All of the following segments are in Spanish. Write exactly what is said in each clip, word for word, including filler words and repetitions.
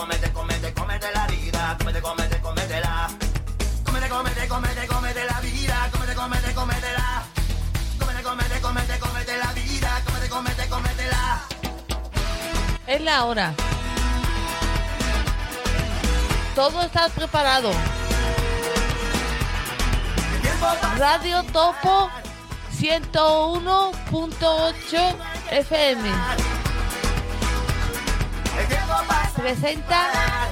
cómete, cómete, cómete la vida, cómete, cómete, cómetela. Cómete, cómete, cómete, cómete la vida, cómete, cómete, cómetela. Cómete, cómete, cómete, cómete la vida, cómete, cómete, cómetela. Es la hora. Todo está preparado. Radio Topo ciento uno punto ocho F M presenta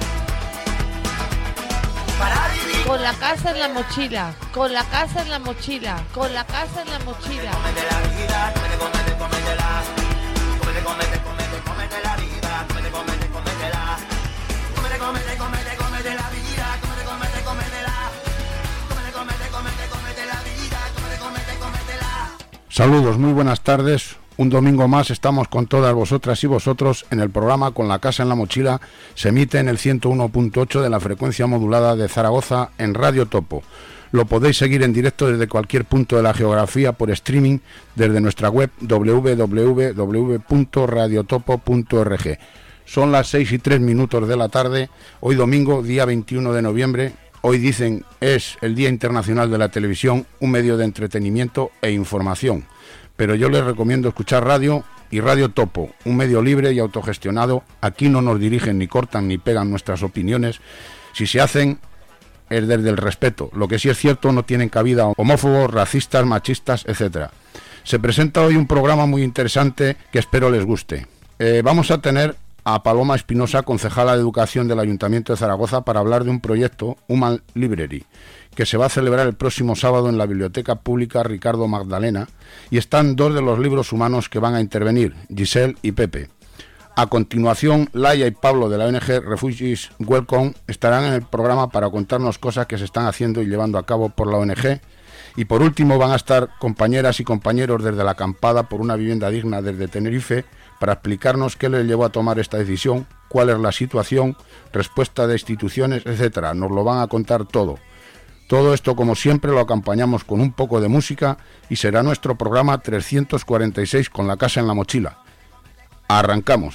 Con la casa en la mochila, con la casa en la mochila, con la casa en la mochila. Cómete la vida, cómete, cómete, cómetela. Cómete, cómete, cómete, cómete la vida, cómete, cómete, cómetela. Cómete, cómete, cómete, cómete la vida, cómete, cómete, cómetela. Cómete, cómete, cómete, cómete la vida, cómete, cómete, cómetela. Saludos, muy buenas tardes. Un domingo más estamos con todas vosotras y vosotros en el programa Con la casa en la mochila. Se emite en el ciento uno punto ocho de la frecuencia modulada de Zaragoza en Radio Topo. Lo podéis seguir en directo desde cualquier punto de la geografía por streaming desde nuestra web doble u doble u doble u punto radio topo punto org. Son las seis y tres minutos de la tarde, hoy domingo, día veintiuno de noviembre. Hoy dicen es el Día Internacional de la Televisión, un medio de entretenimiento e información. Pero yo les recomiendo escuchar radio y Radio Topo, un medio libre y autogestionado. Aquí no nos dirigen ni cortan ni pegan nuestras opiniones. Si se hacen es desde el respeto. Lo que sí es cierto, no tienen cabida homófobos, racistas, machistas, etcétera. Se presenta hoy un programa muy interesante que espero les guste. Eh, vamos a tener a Paloma Espinosa, concejala de Educación del Ayuntamiento de Zaragoza, para hablar de un proyecto, Human Library, que se va a celebrar el próximo sábado en la Biblioteca Pública Ricardo Magdalena, y están dos de los libros humanos que van a intervenir, Giselle y Pepe. A continuación, Laia y Pablo de la O N G Refugees Welcome estarán en el programa para contarnos cosas que se están haciendo y llevando a cabo por la O N G. Y por último van a estar compañeras y compañeros desde la acampada por una vivienda digna desde Tenerife para explicarnos qué les llevó a tomar esta decisión, cuál es la situación, respuesta de instituciones, etcétera. Nos lo van a contar todo. Todo esto, como siempre, lo acompañamos con un poco de música y será nuestro programa trescientos cuarenta y seis con la casa en la mochila. Arrancamos.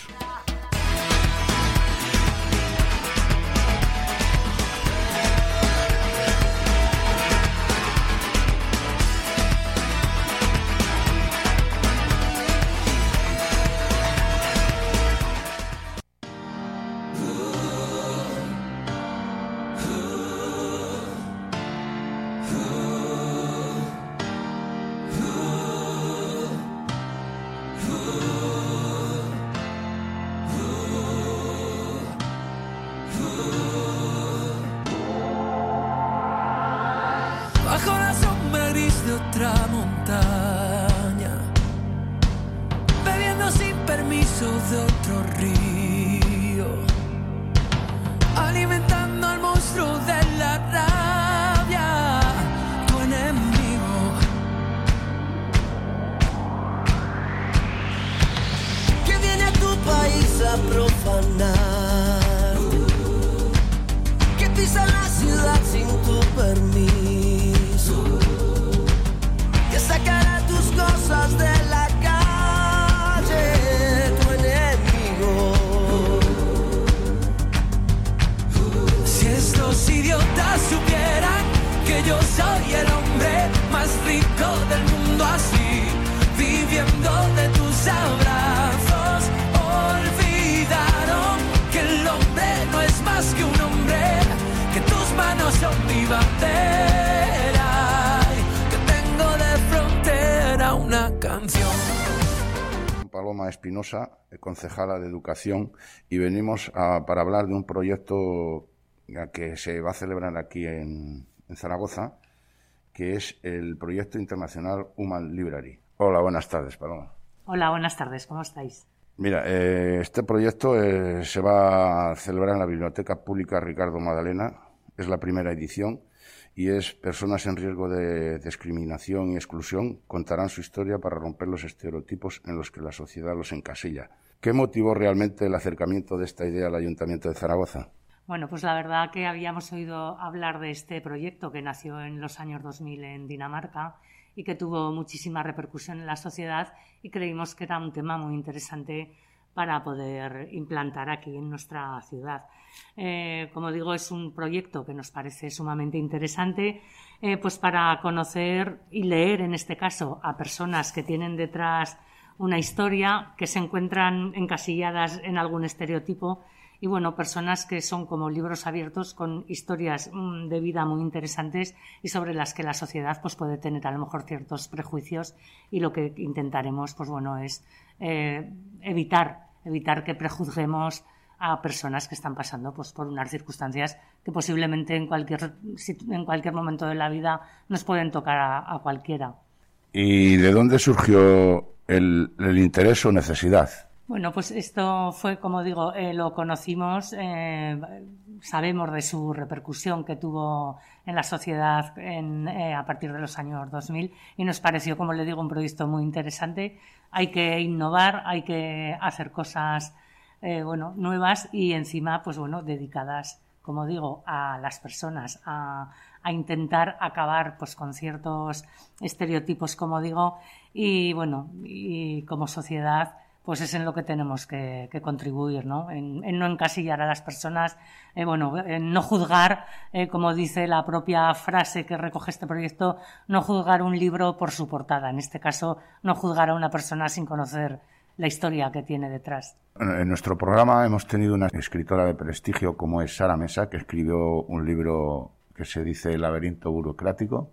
Paloma Espinosa, concejala de Educación, y venimos a, para hablar de un proyecto que se va a celebrar aquí en, en Zaragoza, que es el proyecto internacional Human Library. Hola, buenas tardes, Paloma. Hola, buenas tardes, ¿cómo estáis? Mira, eh, este proyecto eh, se va a celebrar en la Biblioteca Pública Ricardo Magdalena, es la primera edición, y es personas en riesgo de discriminación y exclusión contarán su historia para romper los estereotipos en los que la sociedad los encasilla. ¿Qué motivó realmente el acercamiento de esta idea al Ayuntamiento de Zaragoza? Bueno, pues la verdad que habíamos oído hablar de este proyecto que nació en los años dos mil en Dinamarca y que tuvo muchísima repercusión en la sociedad, y creímos que era un tema muy interesante para poder implantar aquí en nuestra ciudad. Eh, como digo, es un proyecto que nos parece sumamente interesante, eh, pues para conocer y leer, en este caso, a personas que tienen detrás una historia, que se encuentran encasilladas en algún estereotipo, y bueno, personas que son como libros abiertos con historias mmm, de vida muy interesantes y sobre las que la sociedad pues puede tener a lo mejor ciertos prejuicios, y lo que intentaremos pues bueno es eh, evitar evitar que prejuzguemos a personas que están pasando pues por unas circunstancias que posiblemente en cualquier en cualquier momento de la vida nos pueden tocar a, a cualquiera. ¿Y de dónde surgió el, el interés o necesidad? Bueno, pues esto fue, como digo, eh, lo conocimos, eh, sabemos de su repercusión que tuvo en la sociedad en, eh, a partir de los años dos mil, y nos pareció, como le digo, un proyecto muy interesante. Hay que innovar, hay que hacer cosas eh, bueno, nuevas y encima, pues bueno, dedicadas, como digo, a las personas, a, a intentar acabar pues con ciertos estereotipos, como digo, y bueno, y como sociedad pues es en lo que tenemos que, que contribuir, ¿no? En, en no encasillar a las personas, eh, bueno, en no juzgar, eh, como dice la propia frase que recoge este proyecto, no juzgar un libro por su portada. En este caso, no juzgar a una persona sin conocer la historia que tiene detrás. En nuestro programa hemos tenido una escritora de prestigio como es Sara Mesa, que escribió un libro que se dice El laberinto burocrático,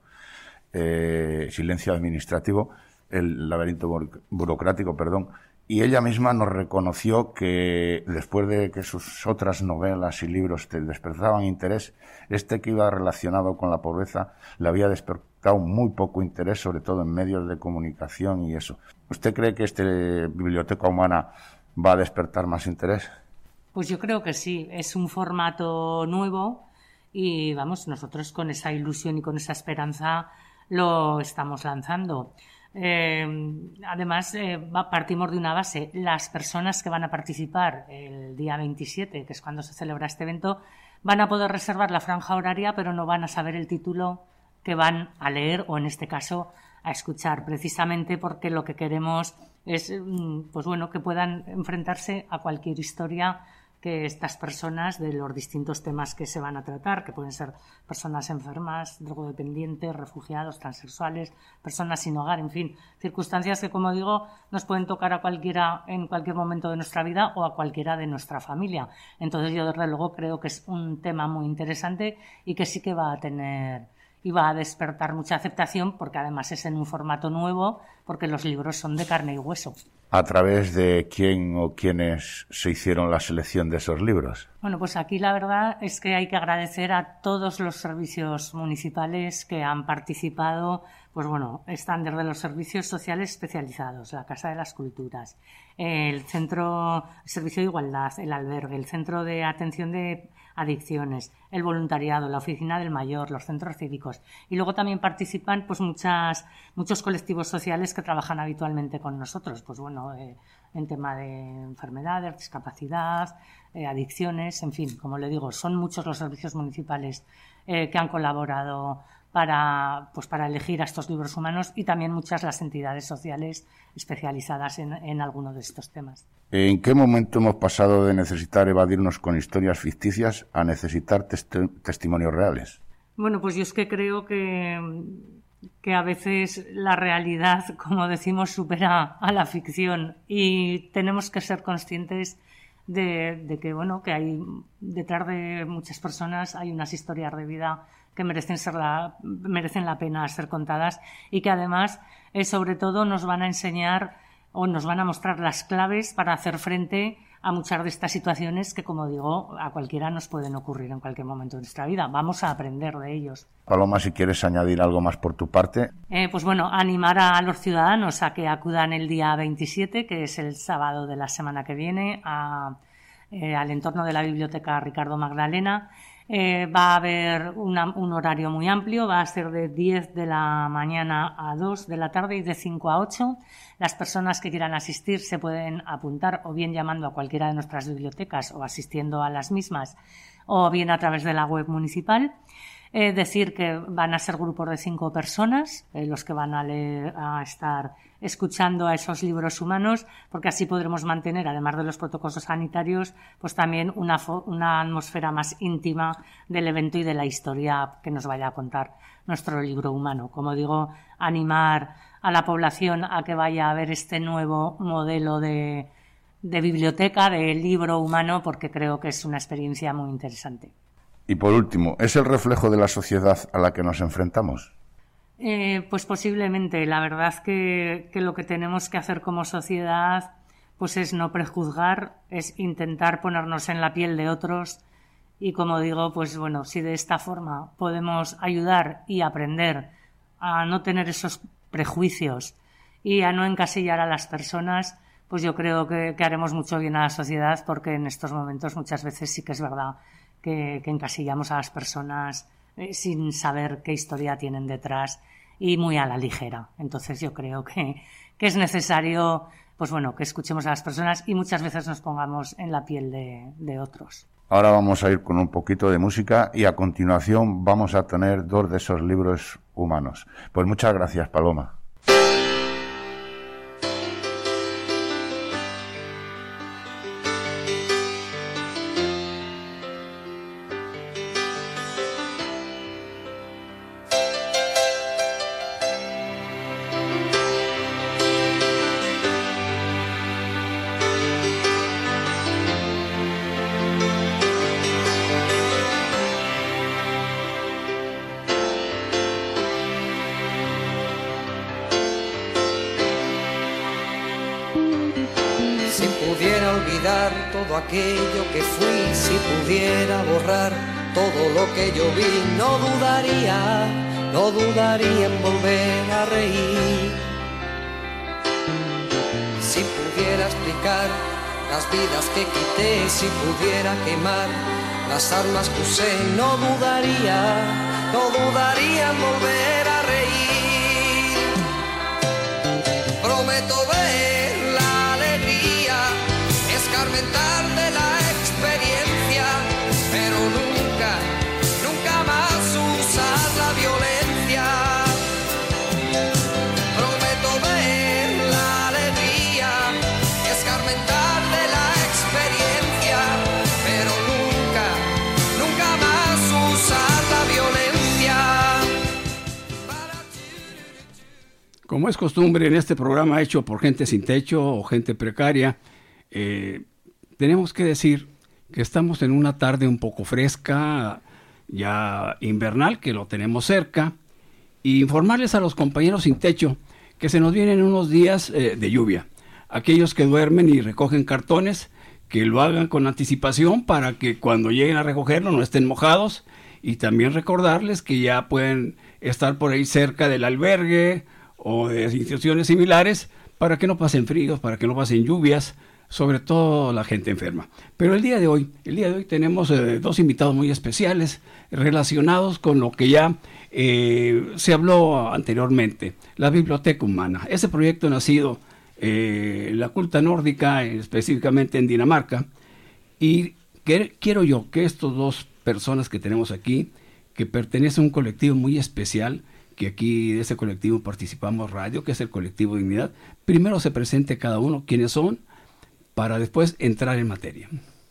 eh, silencio administrativo, el laberinto burocrático, perdón. Y ella misma nos reconoció que después de que sus otras novelas y libros te despertaban interés, este que iba relacionado con la pobreza le había despertado muy poco interés, sobre todo en medios de comunicación y eso. ¿Usted cree que esta biblioteca humana va a despertar más interés? Pues yo creo que sí, es un formato nuevo y vamos, nosotros con esa ilusión y con esa esperanza lo estamos lanzando. Eh, además, eh, partimos de una base. Las personas que van a participar el día veintisiete, que es cuando se celebra este evento, van a poder reservar la franja horaria, pero no van a saber el título que van a leer o, en este caso, a escuchar, precisamente porque lo que queremos es pues bueno, que puedan enfrentarse a cualquier historia que estas personas, de los distintos temas que se van a tratar, que pueden ser personas enfermas, drogodependientes, refugiados, transexuales, personas sin hogar, en fin, circunstancias que, como digo, nos pueden tocar a cualquiera en cualquier momento de nuestra vida o a cualquiera de nuestra familia. Entonces yo, desde luego, creo que es un tema muy interesante y que sí que va a tener y va a despertar mucha aceptación, porque además es en un formato nuevo, porque los libros son de carne y hueso. ¿A través de quién o quiénes se hicieron la selección de esos libros? Bueno, pues aquí la verdad es que hay que agradecer a todos los servicios municipales que han participado. Pues bueno, están desde los servicios sociales especializados, la Casa de las Culturas, el Centro, el Servicio de Igualdad, el Albergue, el Centro de Atención de Adicciones, el voluntariado, la Oficina del Mayor, los centros cívicos. Y luego también participan pues muchas, muchos colectivos sociales que trabajan habitualmente con nosotros, pues bueno, eh, en tema de enfermedades, discapacidad, eh, adicciones, en fin, como le digo, son muchos los servicios municipales eh, que han colaborado para, pues para elegir a estos libros humanos, y también muchas las entidades sociales especializadas en, en alguno de estos temas. ¿En qué momento hemos pasado de necesitar evadirnos con historias ficticias a necesitar testi- testimonios reales? Bueno, pues yo es que creo que, que a veces la realidad, como decimos, supera a la ficción, y tenemos que ser conscientes de, de que, bueno, que hay detrás de muchas personas hay unas historias de vida que merecen ser la, merecen la pena ser contadas, y que además, eh, sobre todo, nos van a enseñar o nos van a mostrar las claves para hacer frente a muchas de estas situaciones que, como digo, a cualquiera nos pueden ocurrir en cualquier momento de nuestra vida. Vamos a aprender de ellos. Paloma, si quieres añadir algo más por tu parte. Eh, pues bueno, animar a los ciudadanos a que acudan el día veintisiete, que es el sábado de la semana que viene, a, eh, al entorno de la Biblioteca Ricardo Magdalena. Eh, va a haber una, un horario muy amplio, va a ser de diez de la mañana a dos de la tarde y de cinco a ocho. Las personas que quieran asistir se pueden apuntar o bien llamando a cualquiera de nuestras bibliotecas o asistiendo a las mismas, o bien a través de la web municipal. Eh, decir que van a ser grupos de cinco personas, eh, los que van a, leer, a estar escuchando a esos libros humanos, porque así podremos mantener, además de los protocolos sanitarios, pues también una, una atmósfera más íntima del evento y de la historia que nos vaya a contar nuestro libro humano. Como digo, animar a la población a que vaya a ver este nuevo modelo de, de biblioteca, de libro humano, porque creo que es una experiencia muy interesante. Y por último, ¿es el reflejo de la sociedad a la que nos enfrentamos? Eh, pues posiblemente. La verdad que, que lo que tenemos que hacer como sociedad pues es no prejuzgar, es intentar ponernos en la piel de otros y, como digo, pues bueno, si de esta forma podemos ayudar y aprender a no tener esos prejuicios y a no encasillar a las personas, pues yo creo que, que haremos mucho bien a la sociedad, porque en estos momentos muchas veces sí que es verdad que, que encasillamos a las personas eh, sin saber qué historia tienen detrás y muy a la ligera. Entonces yo creo que, que es necesario, pues bueno, que escuchemos a las personas y muchas veces nos pongamos en la piel de, de otros. Ahora vamos a ir con un poquito de música y a continuación vamos a tener dos de esos libros humanos. Pues muchas gracias, Paloma. Todo aquello que fui, si pudiera borrar todo lo que yo vi, no dudaría, no dudaría en volver a reír. Si pudiera explicar las vidas que quité, si pudiera quemar las armas que usé, no dudaría, no dudaría en volver a reír. Prometo ver la alegría, escarmentar de la experiencia, pero nunca, nunca más usar la violencia. Prometo ver la alegría, escarmentar de la experiencia, pero nunca, nunca más usar la violencia. Como es costumbre en este programa hecho por gente sin techo o gente precaria, eh, tenemos que decir que estamos en una tarde un poco fresca, ya invernal, que lo tenemos cerca, y informarles a los compañeros sin techo que se nos vienen unos días eh, de lluvia. Aquellos que duermen y recogen cartones, que lo hagan con anticipación para que cuando lleguen a recogerlo no estén mojados, y también recordarles que ya pueden estar por ahí cerca del albergue o de instituciones similares para que no pasen fríos, para que no pasen lluvias, sobre todo la gente enferma. Pero el día de hoy, el día de hoy tenemos eh, dos invitados muy especiales relacionados con lo que ya eh, se habló anteriormente, la Biblioteca Humana. Ese proyecto nacido eh, en la culta nórdica, específicamente en Dinamarca, y que, quiero yo que estas dos personas que tenemos aquí, que pertenecen a un colectivo muy especial, que aquí de ese colectivo participamos Radio, que es el colectivo Dignidad, primero se presente cada uno quiénes son, para después entrar en materia.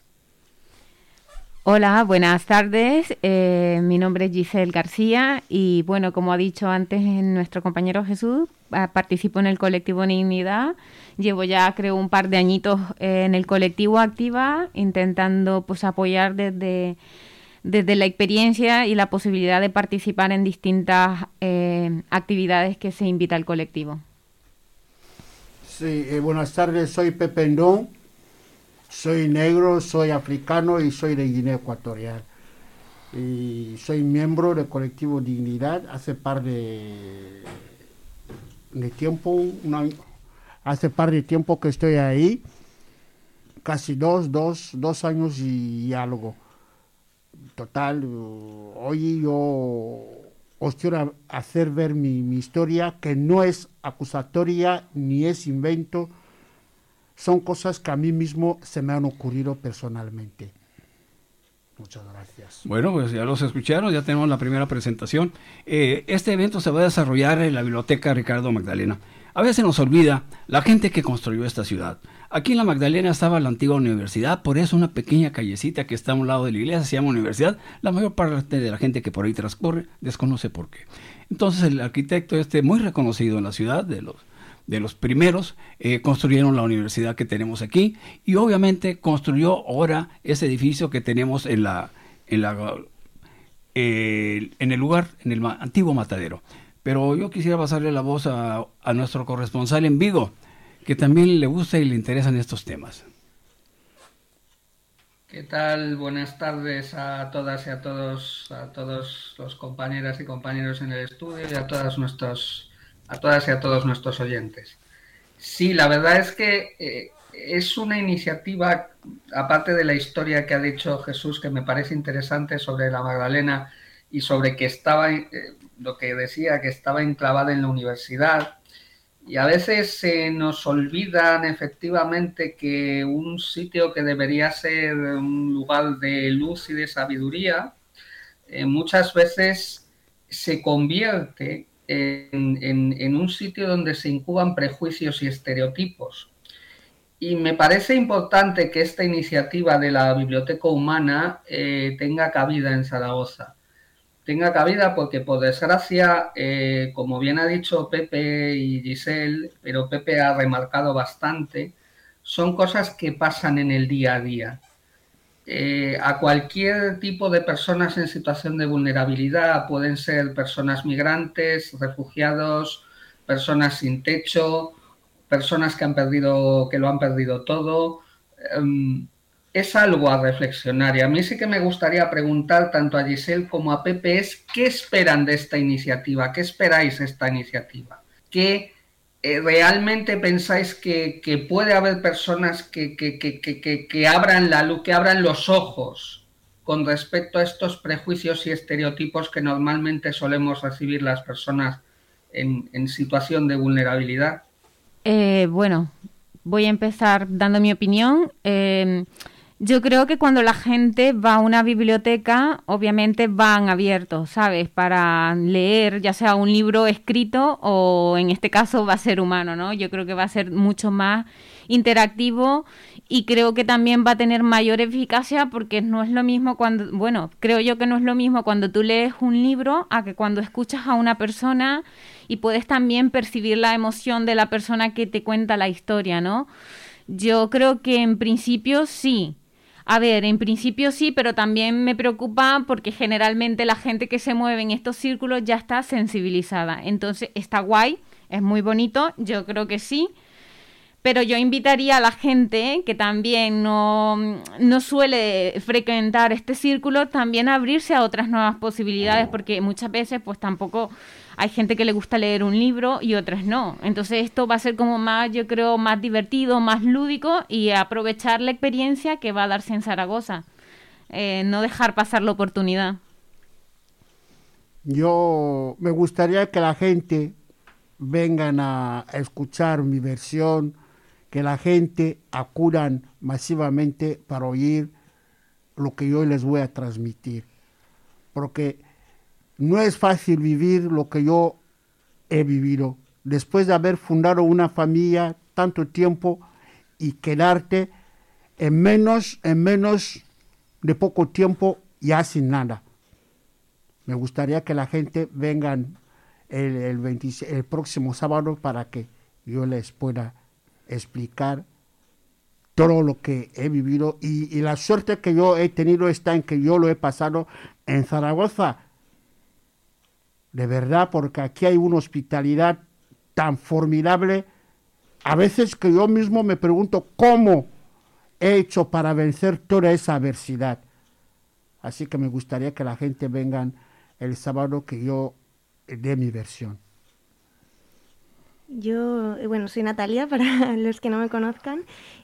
Hola, buenas tardes. Eh, mi nombre es Giselle García y, bueno, como ha dicho antes nuestro compañero Jesús, participo en el colectivo Dignidad. Llevo ya, creo, un par de añitos eh, en el colectivo activa, intentando pues apoyar desde, desde la experiencia y la posibilidad de participar en distintas eh, actividades que se invita al colectivo. Sí, eh, buenas tardes, soy Pepe Ndón, soy negro, soy africano y soy de Guinea Ecuatorial. Y soy miembro del colectivo Dignidad hace par de, de tiempo, una, hace par de tiempo que estoy ahí, casi dos, dos, dos años y, y algo. Total, hoy yo os quiero hacer ver mi, mi historia, que no es acusatoria ni es invento, son cosas que a mí mismo se me han ocurrido personalmente. Muchas gracias. Bueno, pues ya los escucharon, ya tenemos la primera presentación. Eh, este evento se va a desarrollar en la Biblioteca Ricardo Magdalena. A veces nos olvida la gente que construyó esta ciudad. Aquí en la Magdalena estaba la antigua universidad, por eso una pequeña callecita que está a un lado de la iglesia se llama universidad. La mayor parte de la gente que por ahí transcurre desconoce por qué. Entonces el arquitecto este muy reconocido en la ciudad, de los de los primeros, eh, construyeron la universidad que tenemos aquí y obviamente construyó ahora ese edificio que tenemos en la en la eh, en el lugar, en el ma- antiguo matadero. Pero yo quisiera pasarle la voz a, a nuestro corresponsal en Vigo, que también le gusta y le interesan estos temas. ¿Qué tal? Buenas tardes a todas y a todos, a todos los compañeras y compañeros en el estudio y a todas nuestros a todas y a todos nuestros oyentes. Sí, la verdad es que eh, es una iniciativa, aparte de la historia que ha dicho Jesús, que me parece interesante sobre la Magdalena y sobre que estaba, eh, lo que decía, que estaba enclavada en la universidad. Y a veces se nos olvidan efectivamente que un sitio que debería ser un lugar de luz y de sabiduría, eh, muchas veces se convierte En, en, en un sitio donde se incuban prejuicios y estereotipos. Y me parece importante que esta iniciativa de la Biblioteca Humana eh, tenga cabida en Zaragoza. Tenga cabida porque, por desgracia, eh, como bien ha dicho Pepe y Giselle, pero Pepe ha remarcado bastante, son cosas que pasan en el día a día. Eh, a cualquier tipo de personas en situación de vulnerabilidad, pueden ser personas migrantes, refugiados, personas sin techo, personas que han perdido, que lo han perdido todo. Um, es algo a reflexionar y a mí sí que me gustaría preguntar tanto a Giselle como a Pepe es ¿qué esperan de esta iniciativa? ¿Qué esperáis de esta iniciativa? ¿Qué Eh, ¿realmente pensáis que, que puede haber personas que, que, que, que, que abran la luz, que abran los ojos con respecto a estos prejuicios y estereotipos que normalmente solemos recibir las personas en, en situación de vulnerabilidad? Eh, bueno, voy a empezar dando mi opinión. Eh, Yo creo que cuando la gente va a una biblioteca, obviamente van abiertos, ¿sabes? Para leer, ya sea un libro escrito o en este caso va a ser humano, ¿no? Yo creo que va a ser mucho más interactivo y creo que también va a tener mayor eficacia porque no es lo mismo cuando, bueno, creo yo que no es lo mismo cuando tú lees un libro a que cuando escuchas a una persona y puedes también percibir la emoción de la persona que te cuenta la historia, ¿no? Yo creo que en principio sí. A ver, en principio sí, pero también me preocupa porque generalmente la gente que se mueve en estos círculos ya está sensibilizada. Entonces está guay, es muy bonito, yo creo que sí. Pero yo invitaría a la gente que también no, no suele frecuentar este círculo también a abrirse a otras nuevas posibilidades, porque muchas veces pues tampoco hay gente que le gusta leer un libro y otras no. Entonces esto va a ser como más, yo creo, más divertido, más lúdico y aprovechar la experiencia que va a darse en Zaragoza. Eh, no dejar pasar la oportunidad. Yo me gustaría que la gente vengan a escuchar mi versión, que la gente acudan masivamente para oír lo que yo les voy a transmitir. Porque no es fácil vivir lo que yo he vivido. Después de haber fundado una familia tanto tiempo y quedarte en menos, en menos de poco tiempo ya sin nada. Me gustaría que la gente vengan el, el, veintiséis, el próximo sábado para que yo les pueda explicar todo lo que he vivido y, y la suerte que yo he tenido está en que yo lo he pasado en Zaragoza. De verdad, porque aquí hay una hospitalidad tan formidable, a veces que yo mismo me pregunto cómo he hecho para vencer toda esa adversidad. Así que me gustaría que la gente vengan el sábado que yo dé mi versión. Yo, bueno, soy Natalia, para los que no me conozcan.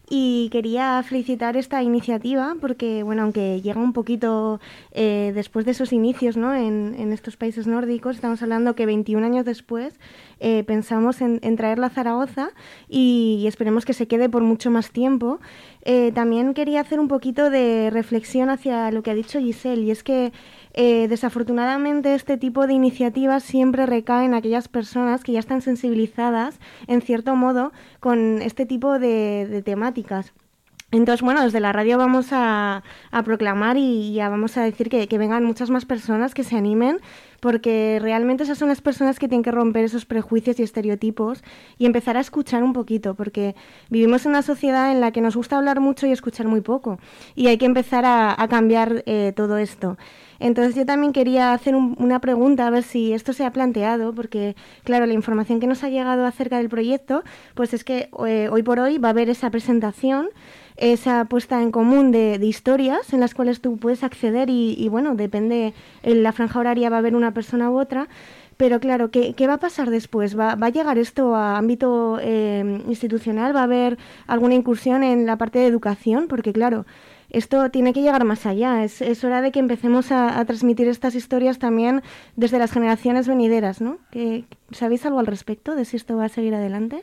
y quería felicitar esta iniciativa porque, bueno, aunque llega un poquito eh, después de esos inicios, ¿no? en, en estos países nórdicos, estamos hablando que veintiún años después eh, pensamos en, en traerla a Zaragoza y, y esperemos que se quede por mucho más tiempo. Eh, también quería hacer un poquito de reflexión hacia lo que ha dicho Giselle, y es que eh, desafortunadamente este tipo de iniciativas siempre recaen en aquellas personas que ya están sensibilizadas, en cierto modo, con este tipo de, de temáticas. Entonces, bueno, desde la radio vamos a, a proclamar y ya vamos a decir que, que vengan muchas más personas que se animen, porque realmente esas son las personas que tienen que romper esos prejuicios y estereotipos y empezar a escuchar un poquito, porque vivimos en una sociedad en la que nos gusta hablar mucho y escuchar muy poco, y hay que empezar a, a cambiar eh, todo esto. Entonces yo también quería hacer un, una pregunta, a ver si esto se ha planteado, porque claro, la información que nos ha llegado acerca del proyecto, pues es que eh, hoy por hoy va a haber esa presentación, esa puesta en común de, de historias en las cuales tú puedes acceder y, y bueno, depende, en la franja horaria va a haber una persona u otra, pero claro, ¿qué, qué va a pasar después? ¿Va, va a llegar esto a ámbito eh, institucional? ¿Va a haber alguna incursión en la parte de educación? Porque claro, esto tiene que llegar más allá, es, es hora de que empecemos a, a transmitir estas historias también desde las generaciones venideras, ¿no? ¿Qué, ¿Sabéis algo al respecto de si esto va a seguir adelante?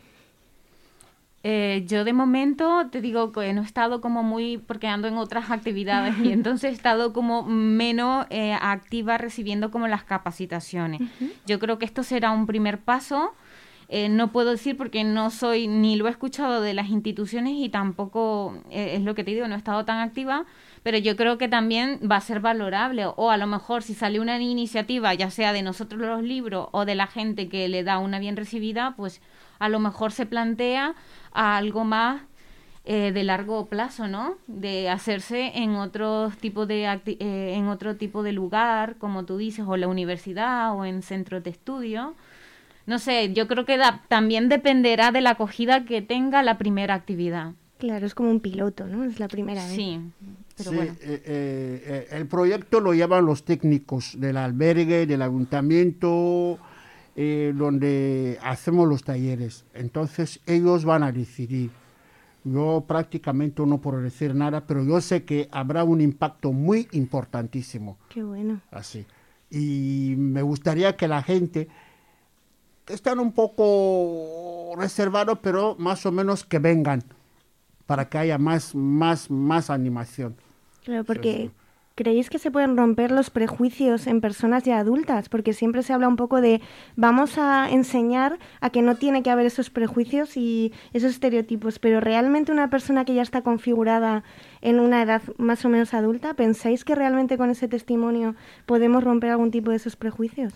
Eh, yo de momento te digo que no he estado como muy, porque ando en otras actividades y entonces he estado como menos eh, activa recibiendo como las capacitaciones. Uh-huh. Yo creo que esto será un primer paso. Eh, no puedo decir porque no soy, ni lo he escuchado de las instituciones y tampoco, eh, es lo que te digo, no he estado tan activa, pero yo creo que también va a ser valorable, o a lo mejor si sale una iniciativa, ya sea de nosotros los libros o de la gente que le da una bien recibida, pues a lo mejor se plantea a algo más eh, de largo plazo, ¿no? De hacerse en otro tipo de acti- eh, en otro tipo de lugar, como tú dices, o la universidad o en centros de estudio. No sé, yo creo que da, también dependerá de la acogida que tenga la primera actividad. Claro, es como un piloto, ¿no? Es la primera vez. Sí, pero sí, bueno. Eh, eh, el proyecto lo llevan los técnicos del albergue, del ayuntamiento, eh, donde hacemos los talleres. Entonces, ellos van a decidir. Yo prácticamente no puedo decir nada, pero yo sé que habrá un impacto muy importantísimo. Qué bueno. Así. Y me gustaría que la gente... están un poco reservados, pero más o menos que vengan para que haya más, más, más animación. Claro, porque Sí, sí. ¿creéis que se pueden romper los prejuicios en personas ya adultas? Porque siempre se habla un poco de vamos a enseñar a que no tiene que haber esos prejuicios y esos estereotipos, pero realmente una persona que ya está configurada en una edad más o menos adulta, ¿pensáis que realmente con ese testimonio podemos romper algún tipo de esos prejuicios?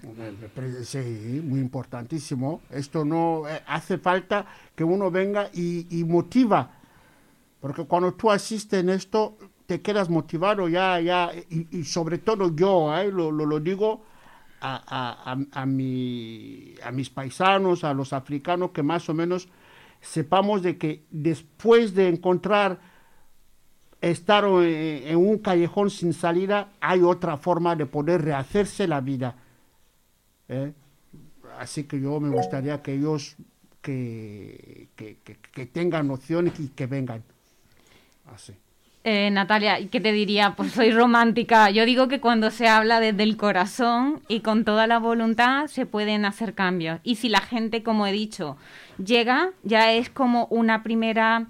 Sí, muy importantísimo. Esto no eh, hace falta que uno venga y, y motiva, porque cuando tú asistes en esto te quedas motivado ya, ya y, y sobre todo yo, eh, lo, lo, lo digo a, a, a, a, mi, a mis paisanos, a los africanos, que más o menos sepamos de que después de encontrar estar en, en un callejón sin salida, hay otra forma de poder rehacerse la vida. ¿eh? Así que yo me gustaría que ellos que, que, que, que tengan noción y que, que vengan. Así. Eh, Natalia, ¿qué te diría? Pues soy romántica. Yo digo que cuando se habla desde el corazón y con toda la voluntad se pueden hacer cambios. Y si la gente, como he dicho, llega, ya es como una primera...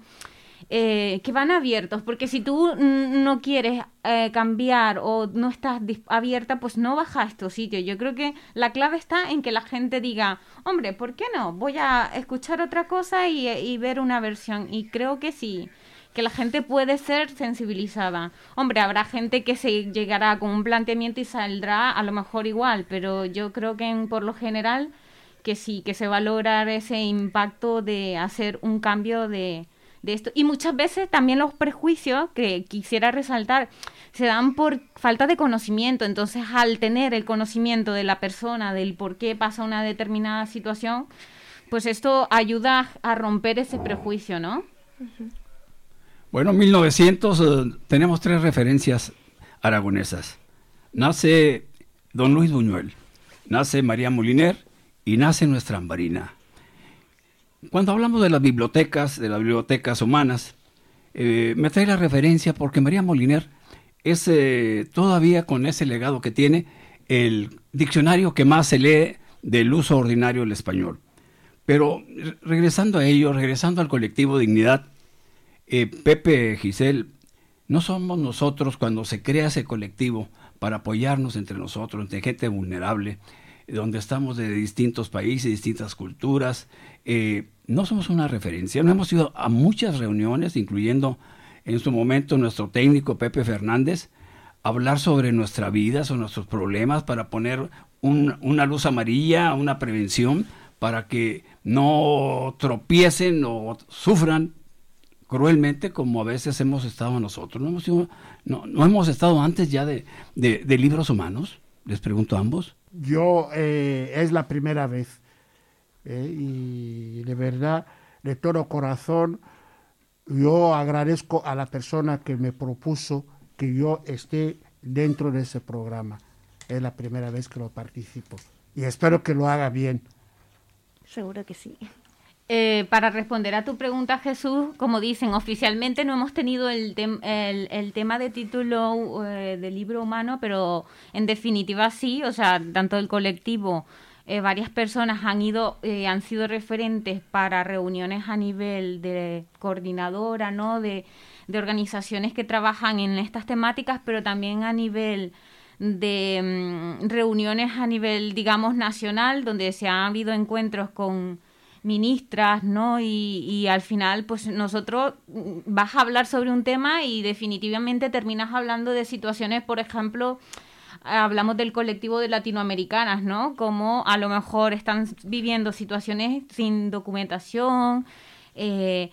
Eh, que van abiertos, porque si tú mm, no quieres eh, cambiar o no estás abierta, pues no vas a estos sitios. Yo creo que la clave está en que la gente diga, hombre, ¿por qué no? Voy a escuchar otra cosa y, y ver una versión. Y creo que sí, que la gente puede ser sensibilizada. Hombre, habrá gente que se llegará con un planteamiento y saldrá a lo mejor igual, pero yo creo que en, por lo general que sí, que se valora ese impacto de hacer un cambio de... de esto. Y muchas veces también los prejuicios que quisiera resaltar se dan por falta de conocimiento. Entonces, al tener el conocimiento de la persona, del por qué pasa una determinada situación, pues esto ayuda a romper ese prejuicio, ¿no? Bueno, mil novecientos eh, tenemos tres referencias aragonesas. Nace don Luis Buñuel, nace María Moliner y nace nuestra Ambarina. cuando hablamos de las bibliotecas, de las bibliotecas humanas, eh, me trae la referencia porque María Moliner es eh, todavía con ese legado que tiene el diccionario que más se lee del uso ordinario del español. Pero regresando a ello, regresando al colectivo Dignidad, eh, Pepe, Giselle, no somos nosotros cuando se crea ese colectivo para apoyarnos entre nosotros, entre gente vulnerable, donde estamos de distintos países, distintas culturas, eh, no somos una referencia. No hemos ido a muchas reuniones, incluyendo en su momento nuestro técnico Pepe Fernández, a hablar sobre nuestra vida, sobre nuestros problemas, para poner un, una luz amarilla, una prevención, para que no tropiecen o sufran cruelmente como a veces hemos estado nosotros. ¿No hemos, sido, no, no hemos estado antes ya de, de, de libros humanos? Les pregunto a ambos. Yo eh, es la primera vez eh, y de verdad, de todo corazón, yo agradezco a la persona que me propuso que yo esté dentro de ese programa. Es la primera vez que lo participo y espero que lo haga bien. Seguro que sí. Eh, para responder a tu pregunta, Jesús, como dicen, oficialmente no hemos tenido el, tem el, el tema de título eh, de libro humano, pero en definitiva sí, o sea, tanto el colectivo, eh, varias personas han ido, eh, han sido referentes para reuniones a nivel de coordinadora, ¿no? De, de organizaciones que trabajan en estas temáticas, pero también a nivel de mm, reuniones a nivel, digamos, nacional, donde se han habido encuentros con ministras, ¿no? Y, y al final, pues nosotros vas a hablar sobre un tema y definitivamente terminas hablando de situaciones, por ejemplo, hablamos del colectivo de latinoamericanas, ¿no? Como a lo mejor están viviendo situaciones sin documentación eh,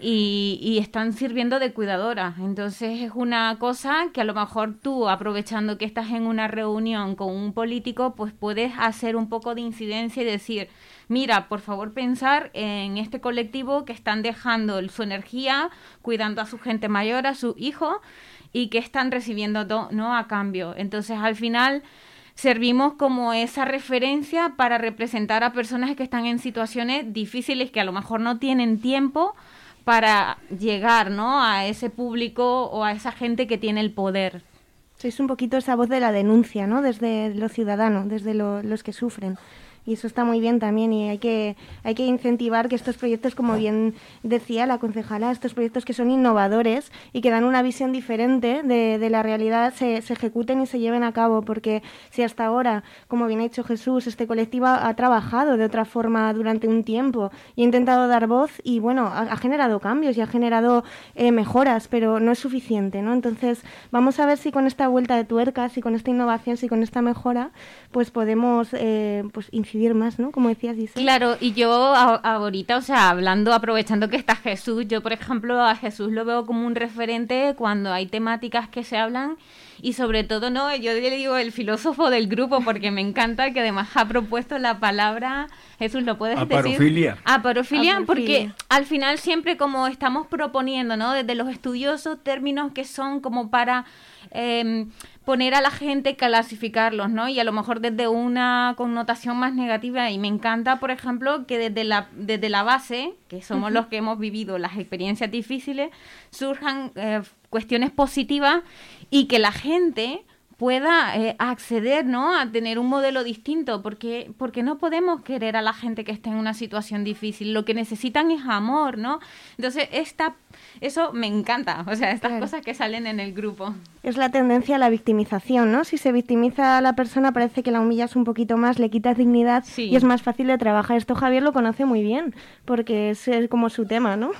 y, y están sirviendo de cuidadoras. Entonces es una cosa que a lo mejor tú, aprovechando que estás en una reunión con un político, pues puedes hacer un poco de incidencia y decir: mira, por favor pensar en este colectivo que están dejando su energía cuidando a su gente mayor, a su hijo, y que están recibiendo do, ¿no? a cambio. Entonces, al final, servimos como esa referencia para representar a personas que están en situaciones difíciles, que a lo mejor no tienen tiempo para llegar, ¿no? a ese público o a esa gente que tiene el poder. Sois un poquito esa voz de la denuncia, ¿no? Desde los ciudadanos, desde lo, los que sufren. Y eso está muy bien también, y hay que, hay que incentivar que estos proyectos, como bien decía la concejala, estos proyectos que son innovadores y que dan una visión diferente de, de la realidad, se, se ejecuten y se lleven a cabo, porque si hasta ahora, como bien ha dicho Jesús, este colectivo ha, ha trabajado de otra forma durante un tiempo y ha intentado dar voz y bueno, ha, ha generado cambios y ha generado eh, mejoras, pero no es suficiente, ¿no? Entonces vamos a ver si con esta vuelta de tuerca, si con esta innovación, si con esta mejora, pues podemos eh, pues incidir más, ¿no? Como decías, Giselle. Claro, y yo a, ahorita, o sea, hablando, aprovechando que está Jesús, yo, por ejemplo, a Jesús lo veo como un referente cuando hay temáticas que se hablan y sobre todo, ¿no? Yo le digo el filósofo del grupo porque me encanta que además ha propuesto la palabra, Jesús, ¿lo puedes aparofilia. decir? Aparofilia. Aparofilia, porque Aparofilia. al final siempre como estamos proponiendo, ¿no? Desde los estudiosos términos que son como para eh, poner a la gente, clasificarlos, ¿no? Y a lo mejor desde una connotación más negativa, y me encanta, por ejemplo, que desde la, desde la base, que somos uh-huh. los que hemos vivido las experiencias difíciles, surjan eh, cuestiones positivas y que la gente pueda eh, acceder, ¿no? A tener un modelo distinto, porque, porque no podemos querer a la gente que está en una situación difícil, lo que necesitan es amor, ¿no? Entonces, esta, eso me encanta, o sea, estas claro. cosas que salen en el grupo. Es la tendencia a la victimización, ¿no? Si se victimiza a la persona parece que la humillas un poquito más, le quitas dignidad sí. y es más fácil de trabajar. Esto Javier lo conoce muy bien, porque es, es como su tema, ¿no?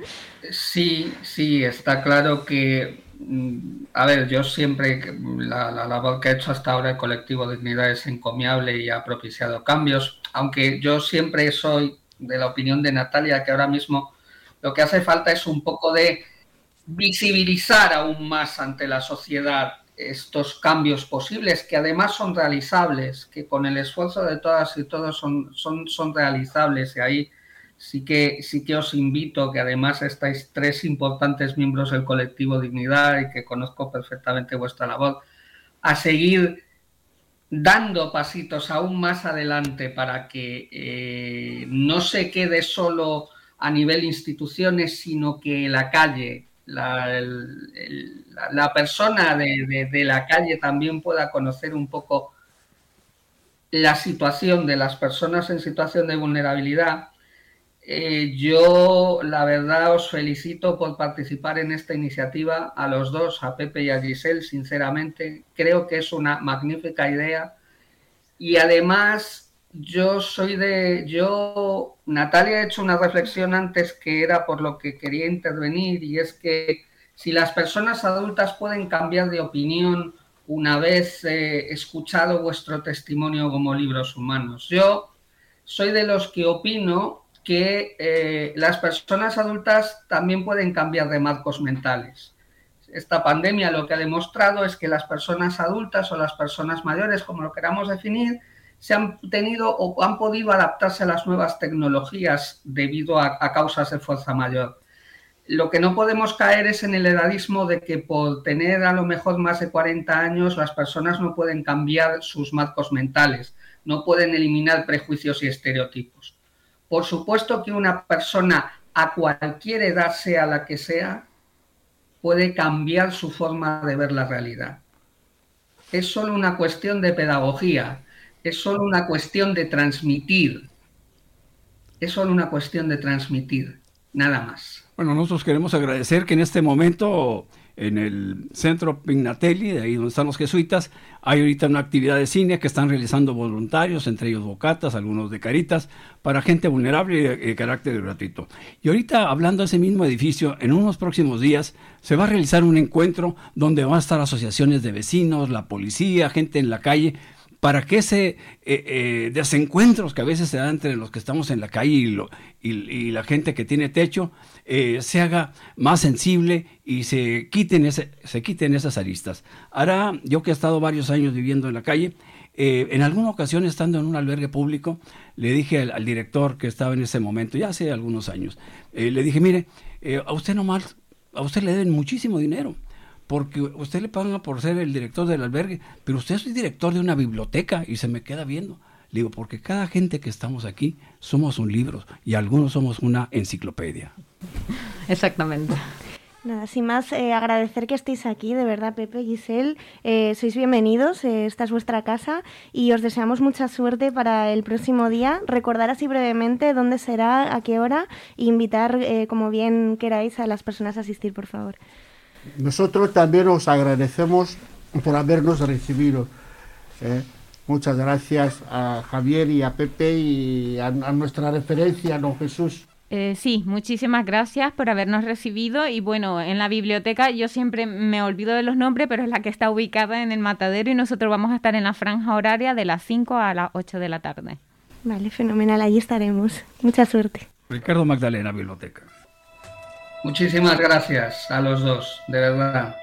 Sí, sí, está claro que a ver, yo siempre, la, la labor que he hecho hasta ahora el colectivo Dignidad es encomiable y ha propiciado cambios, aunque yo siempre soy de la opinión de Natalia que ahora mismo lo que hace falta es un poco de visibilizar aún más ante la sociedad estos cambios posibles, que además son realizables, que con el esfuerzo de todas y todos son, son, son realizables, y ahí sí que, sí que os invito, que además estáis tres importantes miembros del colectivo Dignidad y que conozco perfectamente vuestra labor, a seguir dando pasitos aún más adelante para que eh, no se quede solo a nivel instituciones, sino que la calle, la, el, el, la persona de, de, de la calle también pueda conocer un poco la situación de las personas en situación de vulnerabilidad. Eh, yo, la verdad, os felicito por participar en esta iniciativa, a los dos, a Pepe y a Giselle, sinceramente. Creo que es una magnífica idea. Y además, yo soy de... yo Natalia ha hecho una reflexión antes que era por lo que quería intervenir, y es que si las personas adultas pueden cambiar de opinión una vez eh, escuchado vuestro testimonio como Libros Humanos. Yo soy de los que opino que eh, las personas adultas también pueden cambiar de marcos mentales. Esta pandemia lo que ha demostrado es que las personas adultas o las personas mayores, como lo queramos definir, se han tenido o han podido adaptarse a las nuevas tecnologías debido a, a causas de fuerza mayor. Lo que no podemos caer es en el edadismo de que por tener a lo mejor más de cuarenta años las personas no pueden cambiar sus marcos mentales, no pueden eliminar prejuicios y estereotipos. Por supuesto que una persona a cualquier edad, sea la que sea, puede cambiar su forma de ver la realidad. Es solo una cuestión de pedagogía, es solo una cuestión de transmitir, es solo una cuestión de transmitir, nada más. Bueno, nosotros queremos agradecer que en este momento en el Centro Pignatelli, de ahí donde están los jesuitas, hay ahorita una actividad de cine que están realizando voluntarios, entre ellos bocatas, algunos de Caritas, para gente vulnerable y de, de carácter gratuito. Y ahorita, hablando de ese mismo edificio, en unos próximos días se va a realizar un encuentro donde van a estar asociaciones de vecinos, la policía, gente en la calle, para que ese eh, eh, desencuentros que a veces se dan entre los que estamos en la calle y, lo, y, y la gente que tiene techo, eh, se haga más sensible y se quiten, ese, se quiten esas aristas. Ahora, yo que he estado varios años viviendo en la calle, eh, en alguna ocasión estando en un albergue público, le dije al, al director que estaba en ese momento, ya hace algunos años, eh, le dije, mire, eh, a usted nomás, a usted le deben muchísimo dinero, porque usted le paga por ser el director del albergue, pero usted es el director de una biblioteca, y se me queda viendo. Le digo, porque cada gente que estamos aquí somos un libro y algunos somos una enciclopedia. Exactamente. Nada, sin más, eh, agradecer que estéis aquí, de verdad, Pepe, Giselle, eh, sois bienvenidos, eh, esta es vuestra casa y os deseamos mucha suerte para el próximo día. Recordar así brevemente dónde será, a qué hora, e invitar, eh, como bien queráis, a las personas a asistir, por favor. Nosotros también os agradecemos por habernos recibido. ¿eh? Muchas gracias a Javier y a Pepe y a, a nuestra referencia, don Jesús. Eh, sí, muchísimas gracias por habernos recibido. Y bueno, en la biblioteca yo siempre me olvido de los nombres, pero es la que está ubicada en el Matadero, y nosotros vamos a estar en la franja horaria de las cinco a las ocho de la tarde. Vale, fenomenal, allí estaremos. Mucha suerte. Ricardo Magdalena, Biblioteca. Muchísimas gracias a los dos, de verdad.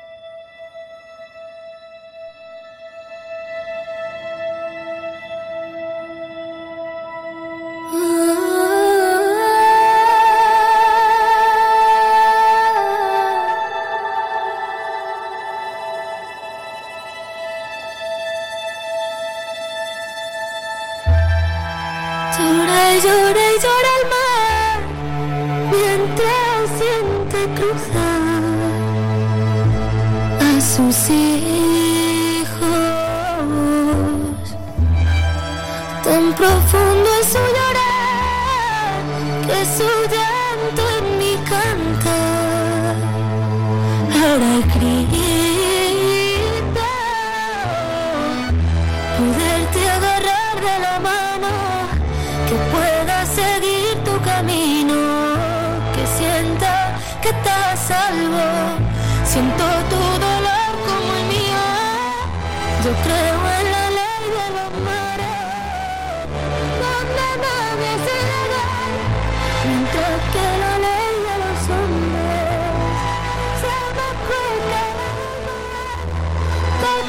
Llora y llora y llora el mar mientras siente cruzar a sus hijos. Tan profundo es su llorar que su llanto en mi cantar ahora grita. Poderte agarrar de la mano, que pueda seguir tu camino, que sienta que estás a salvo. Siento tu dolor como el mío. Yo creo en la ley de los mares, donde nadie es ilegal, mientras que la ley de los hombres se me cuenta de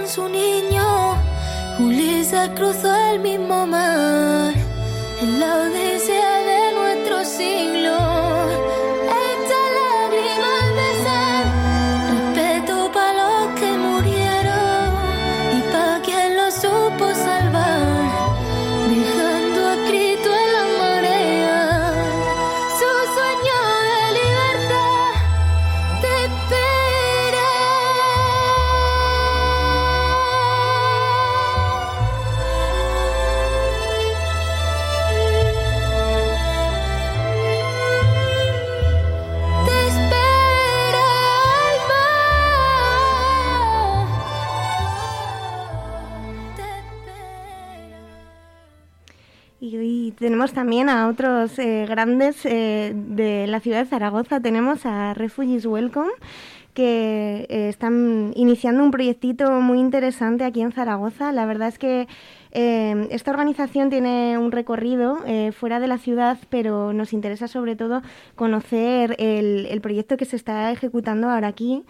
su niño, Ulises cruzó el mismo mar, en la odisea de nuestro siglo. Esta lágrima de sal, respeto para los que murieron y para quien lo supo salvar, dejando escrito en la marea su sueño de libertad. Te espera. Te espera el mar. Te espera. Y hoy tenemos también a otros eh, grandes eh, de la ciudad de Zaragoza. Tenemos a Refugees Welcome, que eh, están iniciando un proyectito muy interesante aquí en Zaragoza. La verdad es que eh, esta organización tiene un recorrido eh, fuera de la ciudad, pero nos interesa sobre todo conocer el, el proyecto que se está ejecutando ahora aquí.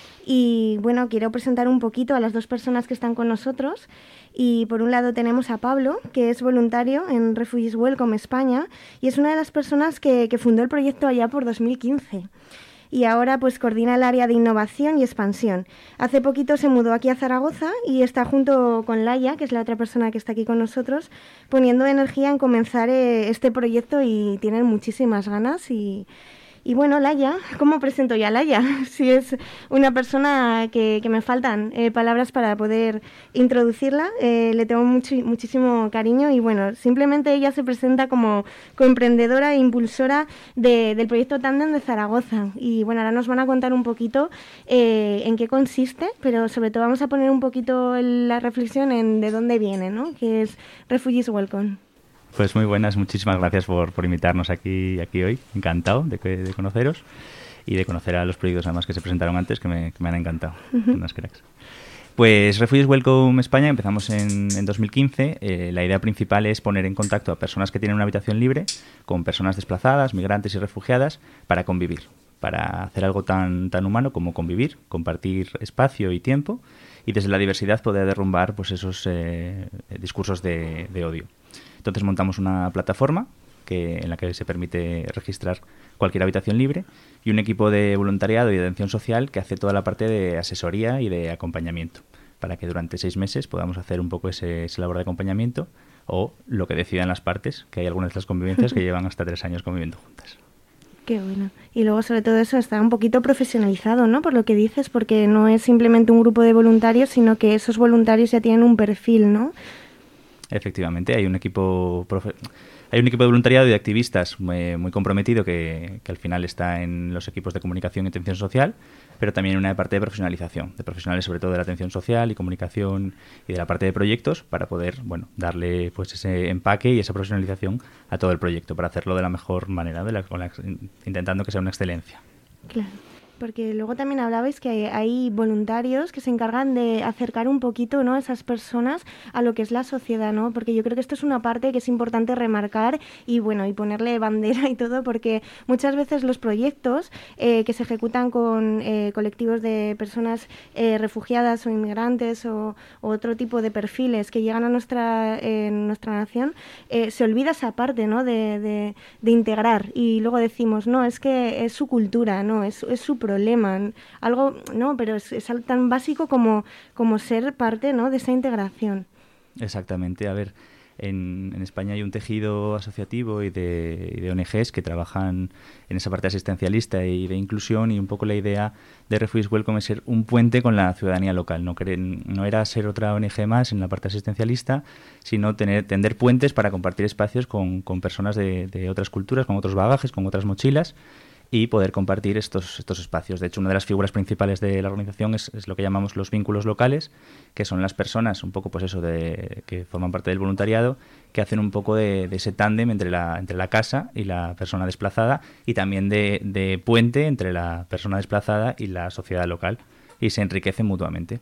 Y bueno, quiero presentar un poquito a las dos personas que están con nosotros. Y por un lado tenemos a Pablo, que es voluntario en Refugees Welcome España y es una de las personas que, que fundó el proyecto allá por dos mil quince. Y ahora pues coordina el área de innovación y expansión. Hace poquito se mudó aquí a Zaragoza y está junto con Laia, que es la otra persona que está aquí con nosotros, poniendo energía en comenzar eh, este proyecto y tienen muchísimas ganas. Y, y bueno, Laia, ¿cómo presento ya a Laia? Si es una persona que, que me faltan eh, palabras para poder introducirla, eh, le tengo mucho, muchísimo cariño y bueno, simplemente ella se presenta como coemprendedora e impulsora de, del proyecto Tándem de Zaragoza. Y bueno, ahora nos van a contar un poquito eh, en qué consiste, pero sobre todo vamos a poner un poquito la reflexión en de dónde viene, ¿no? Que es Refugees Welcome. Pues muy buenas, muchísimas gracias por, por invitarnos aquí, aquí hoy. Encantado de, de conoceros y de conocer a los proyectos además que se presentaron antes, que me, que me han encantado. Uh-huh. Unas cracks. Pues Refugees Welcome España empezamos en, en dos mil quince. Eh, la idea principal es poner en contacto a personas que tienen una habitación libre con personas desplazadas, migrantes y refugiadas para convivir, para hacer algo tan, tan humano como convivir, compartir espacio y tiempo y desde la diversidad poder derrumbar pues, esos eh, discursos de, de odio. Entonces montamos una plataforma que, en la que se permite registrar cualquier habitación libre y un equipo de voluntariado y de atención social que hace toda la parte de asesoría y de acompañamiento para que durante seis meses podamos hacer un poco ese, esa labor de acompañamiento o lo que decidan las partes, que hay algunas de las convivencias que llevan hasta tres años conviviendo juntas. Qué bueno. Y luego sobre todo eso está un poquito profesionalizado, ¿no? Por lo que dices, porque no es simplemente un grupo de voluntarios, sino que esos voluntarios ya tienen un perfil, ¿no? Efectivamente, hay un equipo profe- hay un equipo de voluntariado y de activistas muy, muy comprometido que, que al final está en los equipos de comunicación y atención social, pero también una parte de profesionalización, de profesionales sobre todo de la atención social y comunicación y de la parte de proyectos para poder, bueno, darle pues ese empaque y esa profesionalización a todo el proyecto para hacerlo de la mejor manera, de la, con la, intentando que sea una excelencia. Claro. Porque luego también hablabais que hay, hay voluntarios que se encargan de acercar un poquito, ¿no?, a esas personas a lo que es la sociedad, ¿no? Porque yo creo que esto es una parte que es importante remarcar y bueno, y ponerle bandera y todo, porque muchas veces los proyectos eh, que se ejecutan con eh, colectivos de personas eh, refugiadas o inmigrantes o, o otro tipo de perfiles que llegan a nuestra, eh, nuestra nación, eh, se olvida esa parte, ¿no?, de, de, de integrar y luego decimos, no, es que es su cultura, no, es, es su problema, algo, no, pero es, es algo tan básico como, como ser parte, ¿no?, de esa integración. Exactamente, a ver, en, en España hay un tejido asociativo y de, y de O N Ges que trabajan en esa parte asistencialista y de inclusión y un poco la idea de Refugees Welcome es ser un puente con la ciudadanía local, no, creen, no era ser otra O N Ge más en la parte asistencialista, sino tener, tender puentes para compartir espacios con, con personas de, de otras culturas, con otros bagajes, con otras mochilas y poder compartir estos, estos espacios. De hecho, una de las figuras principales de la organización es, es lo que llamamos los vínculos locales, que son las personas, un poco pues eso, de, que forman parte del voluntariado, que hacen un poco de, de ese tándem entre la, entre la casa y la persona desplazada y también de, de puente entre la persona desplazada y la sociedad local y se enriquecen mutuamente.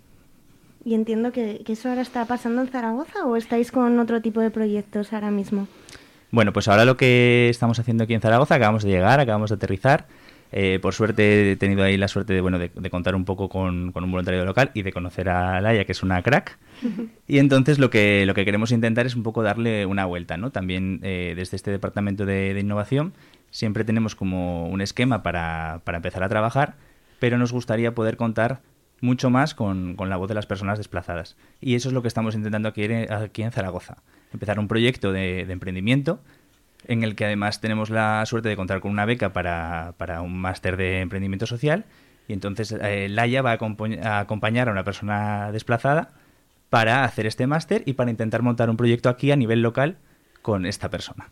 Y entiendo que, que eso ahora está pasando en Zaragoza o estáis con otro tipo de proyectos ahora mismo. Bueno, pues ahora lo que estamos haciendo aquí en Zaragoza, acabamos de llegar, acabamos de aterrizar, Eh, por suerte he tenido ahí la suerte de, bueno, de, de contar un poco con, con un voluntario local y de conocer a Laia, que es una crack. Y entonces lo que, lo que queremos intentar es un poco darle una vuelta, ¿no? También eh, desde este departamento de, de innovación siempre tenemos como un esquema para, para empezar a trabajar, pero nos gustaría poder contar mucho más con, con la voz de las personas desplazadas. Y eso es lo que estamos intentando aquí, aquí en Zaragoza. Empezar un proyecto de, de emprendimiento en el que además tenemos la suerte de contar con una beca para, para un máster de emprendimiento social, y entonces eh, Laia va a, acompa- a acompañar a una persona desplazada para hacer este máster y para intentar montar un proyecto aquí a nivel local con esta persona.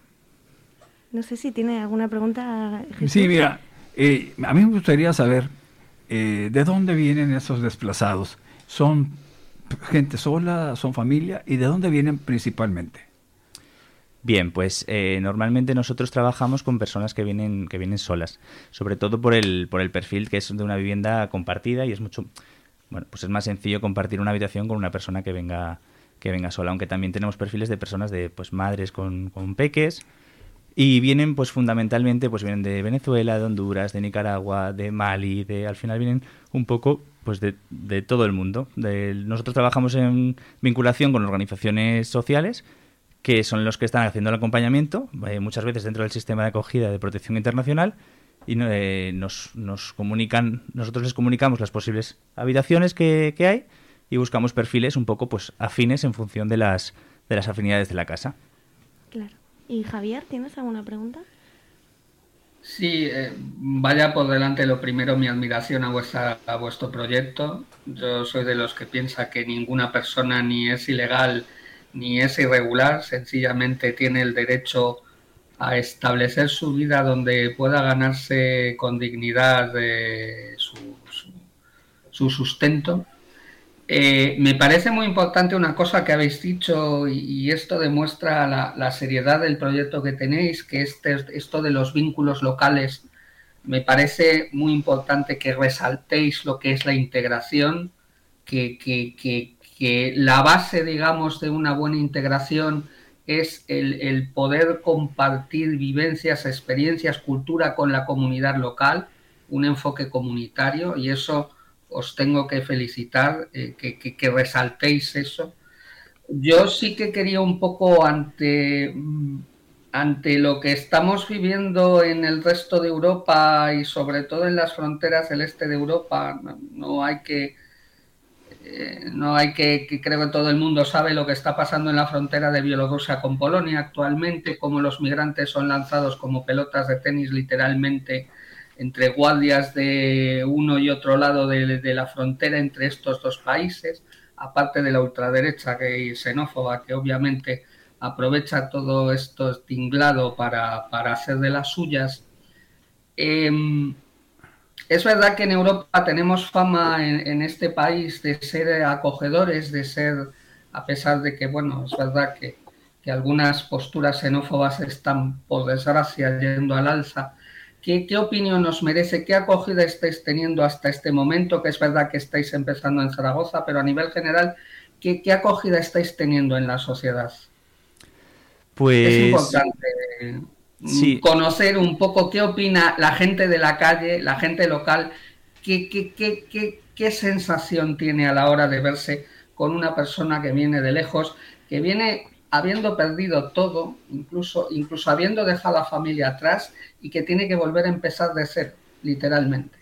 No sé si tiene alguna pregunta, Jesús. Sí, mira, eh, a mí me gustaría saber eh, de dónde vienen esos desplazados. ¿Son gente sola, son familia? ¿Y de dónde vienen principalmente? Bien, pues eh, normalmente nosotros trabajamos con personas que vienen que vienen solas, sobre todo por el por el perfil que es de una vivienda compartida, y es mucho, bueno, pues es más sencillo compartir una habitación con una persona que venga que venga sola, aunque también tenemos perfiles de personas de pues madres con, con peques, y vienen pues fundamentalmente pues vienen de Venezuela, de Honduras, de Nicaragua, de Mali, de al final vienen un poco pues de, de todo el mundo. De, nosotros trabajamos en vinculación con organizaciones sociales, que son los que están haciendo el acompañamiento, eh, muchas veces dentro del sistema de acogida de protección internacional, y eh, nos, nos comunican, nosotros les comunicamos las posibles habitaciones que, que hay, y buscamos perfiles un poco pues afines en función de las, de las afinidades de la casa. Claro. ¿Y Javier, tienes alguna pregunta? Sí, eh, vaya por delante lo primero mi admiración a, vuestra, a vuestro proyecto. Yo soy de los que piensa que ninguna persona ni es ilegal ni es irregular, sencillamente tiene el derecho a establecer su vida donde pueda ganarse con dignidad eh, su, su, su sustento. Eh, me parece muy importante una cosa que habéis dicho, y, y esto demuestra la, la seriedad del proyecto que tenéis, que este, esto de los vínculos locales. Me parece muy importante que resaltéis lo que es la integración, que, que, que que la base, digamos, de una buena integración es el, el poder compartir vivencias, experiencias, cultura con la comunidad local, un enfoque comunitario, y eso os tengo que felicitar, eh, que, que, que resaltéis eso. Yo sí que quería un poco ante, ante lo que estamos viviendo en el resto de Europa y sobre todo en las fronteras del este de Europa, no, no hay que... Eh, no hay que, que creo que todo el mundo sabe lo que está pasando en la frontera de Bielorrusia con Polonia actualmente, cómo los migrantes son lanzados como pelotas de tenis literalmente entre guardias de uno y otro lado de, de la frontera entre estos dos países, aparte de la ultraderecha que xenófoba que obviamente aprovecha todo esto tinglado para, para hacer de las suyas. Eh, Es verdad que en Europa tenemos fama en, en este país de ser acogedores, de ser, a pesar de que, bueno, es verdad que, que algunas posturas xenófobas están, por desgracia, yendo al alza. ¿Qué, ¿Qué opinión os merece? ¿Qué acogida estáis teniendo hasta este momento? Que es verdad que estáis empezando en Zaragoza, pero a nivel general, ¿qué, qué acogida estáis teniendo en la sociedad? Pues... Es importante... Sí. Conocer un poco qué opina la gente de la calle, la gente local, qué, qué, qué, qué, qué sensación tiene a la hora de verse con una persona que viene de lejos, que viene habiendo perdido todo, incluso, incluso habiendo dejado a familia atrás, y que tiene que volver a empezar de cero, literalmente.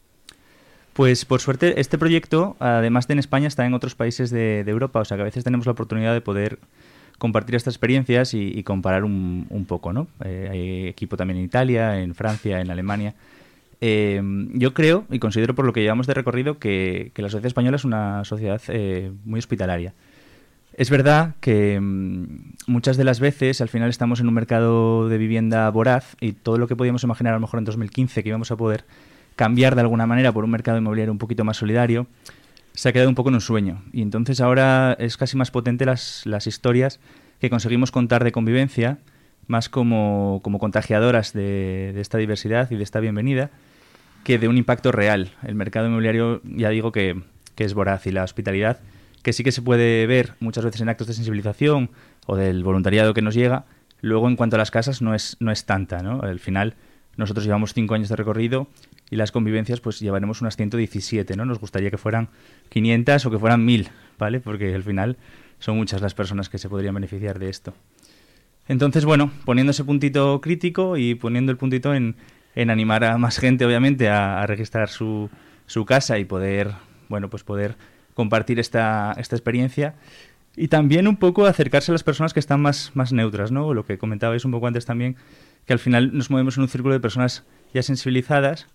Pues por suerte este proyecto, además de en España, está en otros países de, de Europa, o sea que a veces tenemos la oportunidad de poder compartir estas experiencias y, y comparar un, un poco, ¿no? Eh, hay equipo también en Italia, en Francia, en Alemania. Eh, yo creo y considero por lo que llevamos de recorrido que, que la sociedad española es una sociedad eh, muy hospitalaria. Es verdad que mmm, muchas de las veces al final estamos en un mercado de vivienda voraz, y todo lo que podíamos imaginar a lo mejor en dos mil quince que íbamos a poder cambiar de alguna manera por un mercado inmobiliario un poquito más solidario, se ha quedado un poco en un sueño. Y entonces ahora es casi más potente las, las historias que conseguimos contar de convivencia, más como, como contagiadoras de, de esta diversidad y de esta bienvenida, que de un impacto real. El mercado inmobiliario, ya digo que, que es voraz, y la hospitalidad, que sí que se puede ver muchas veces en actos de sensibilización o del voluntariado que nos llega, luego en cuanto a las casas no es, no es tanta, ¿no? Al final nosotros llevamos cinco años de recorrido y las convivencias pues llevaremos unas ciento diecisiete, ¿no? Nos gustaría que fueran quinientas o que fueran mil, ¿vale? Porque al final son muchas las personas que se podrían beneficiar de esto. Entonces, bueno, poniendo ese puntito crítico y poniendo el puntito en, en animar a más gente, obviamente, a, a registrar su, su casa y poder, bueno, pues poder compartir esta, esta experiencia. Y también un poco acercarse a las personas que están más, más neutras, ¿no? Lo que comentabais un poco antes también, que al final nos movemos en un círculo de personas ya sensibilizadas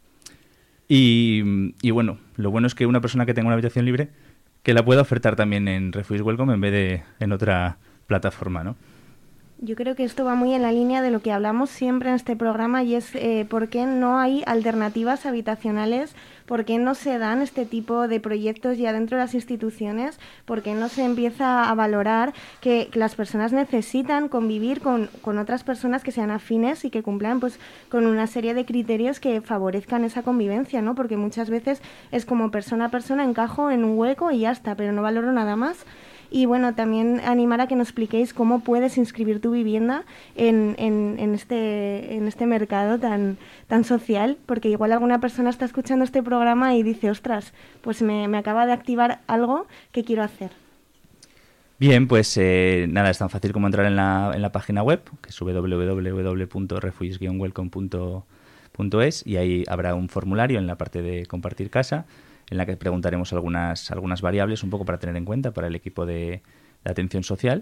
y, y bueno, lo bueno es que una persona que tenga una habitación libre que la pueda ofertar también en Refugees Welcome en vez de en otra plataforma, ¿no? Yo creo que esto va muy en la línea de lo que hablamos siempre en este programa y es eh, por qué no hay alternativas habitacionales, por qué no se dan este tipo de proyectos ya dentro de las instituciones, por qué no se empieza a valorar que, que las personas necesitan convivir con, con otras personas que sean afines y que cumplan pues con una serie de criterios que favorezcan esa convivencia, ¿no? Porque muchas veces es como persona a persona encajo en un hueco y ya está, pero no valoro nada más. Y bueno, también animar a que nos expliquéis cómo puedes inscribir tu vivienda en, en, en, este, en este mercado tan, tan social, porque igual alguna persona está escuchando este programa y dice, ostras, pues me, me acaba de activar algo que quiero hacer. Bien, pues eh, nada, es tan fácil como entrar en la, en la página web, que es doble u doble u doble u punto refugees guion welcome punto es, y ahí habrá un formulario en la parte de compartir casa, en la que preguntaremos algunas algunas variables un poco para tener en cuenta para el equipo de, de atención social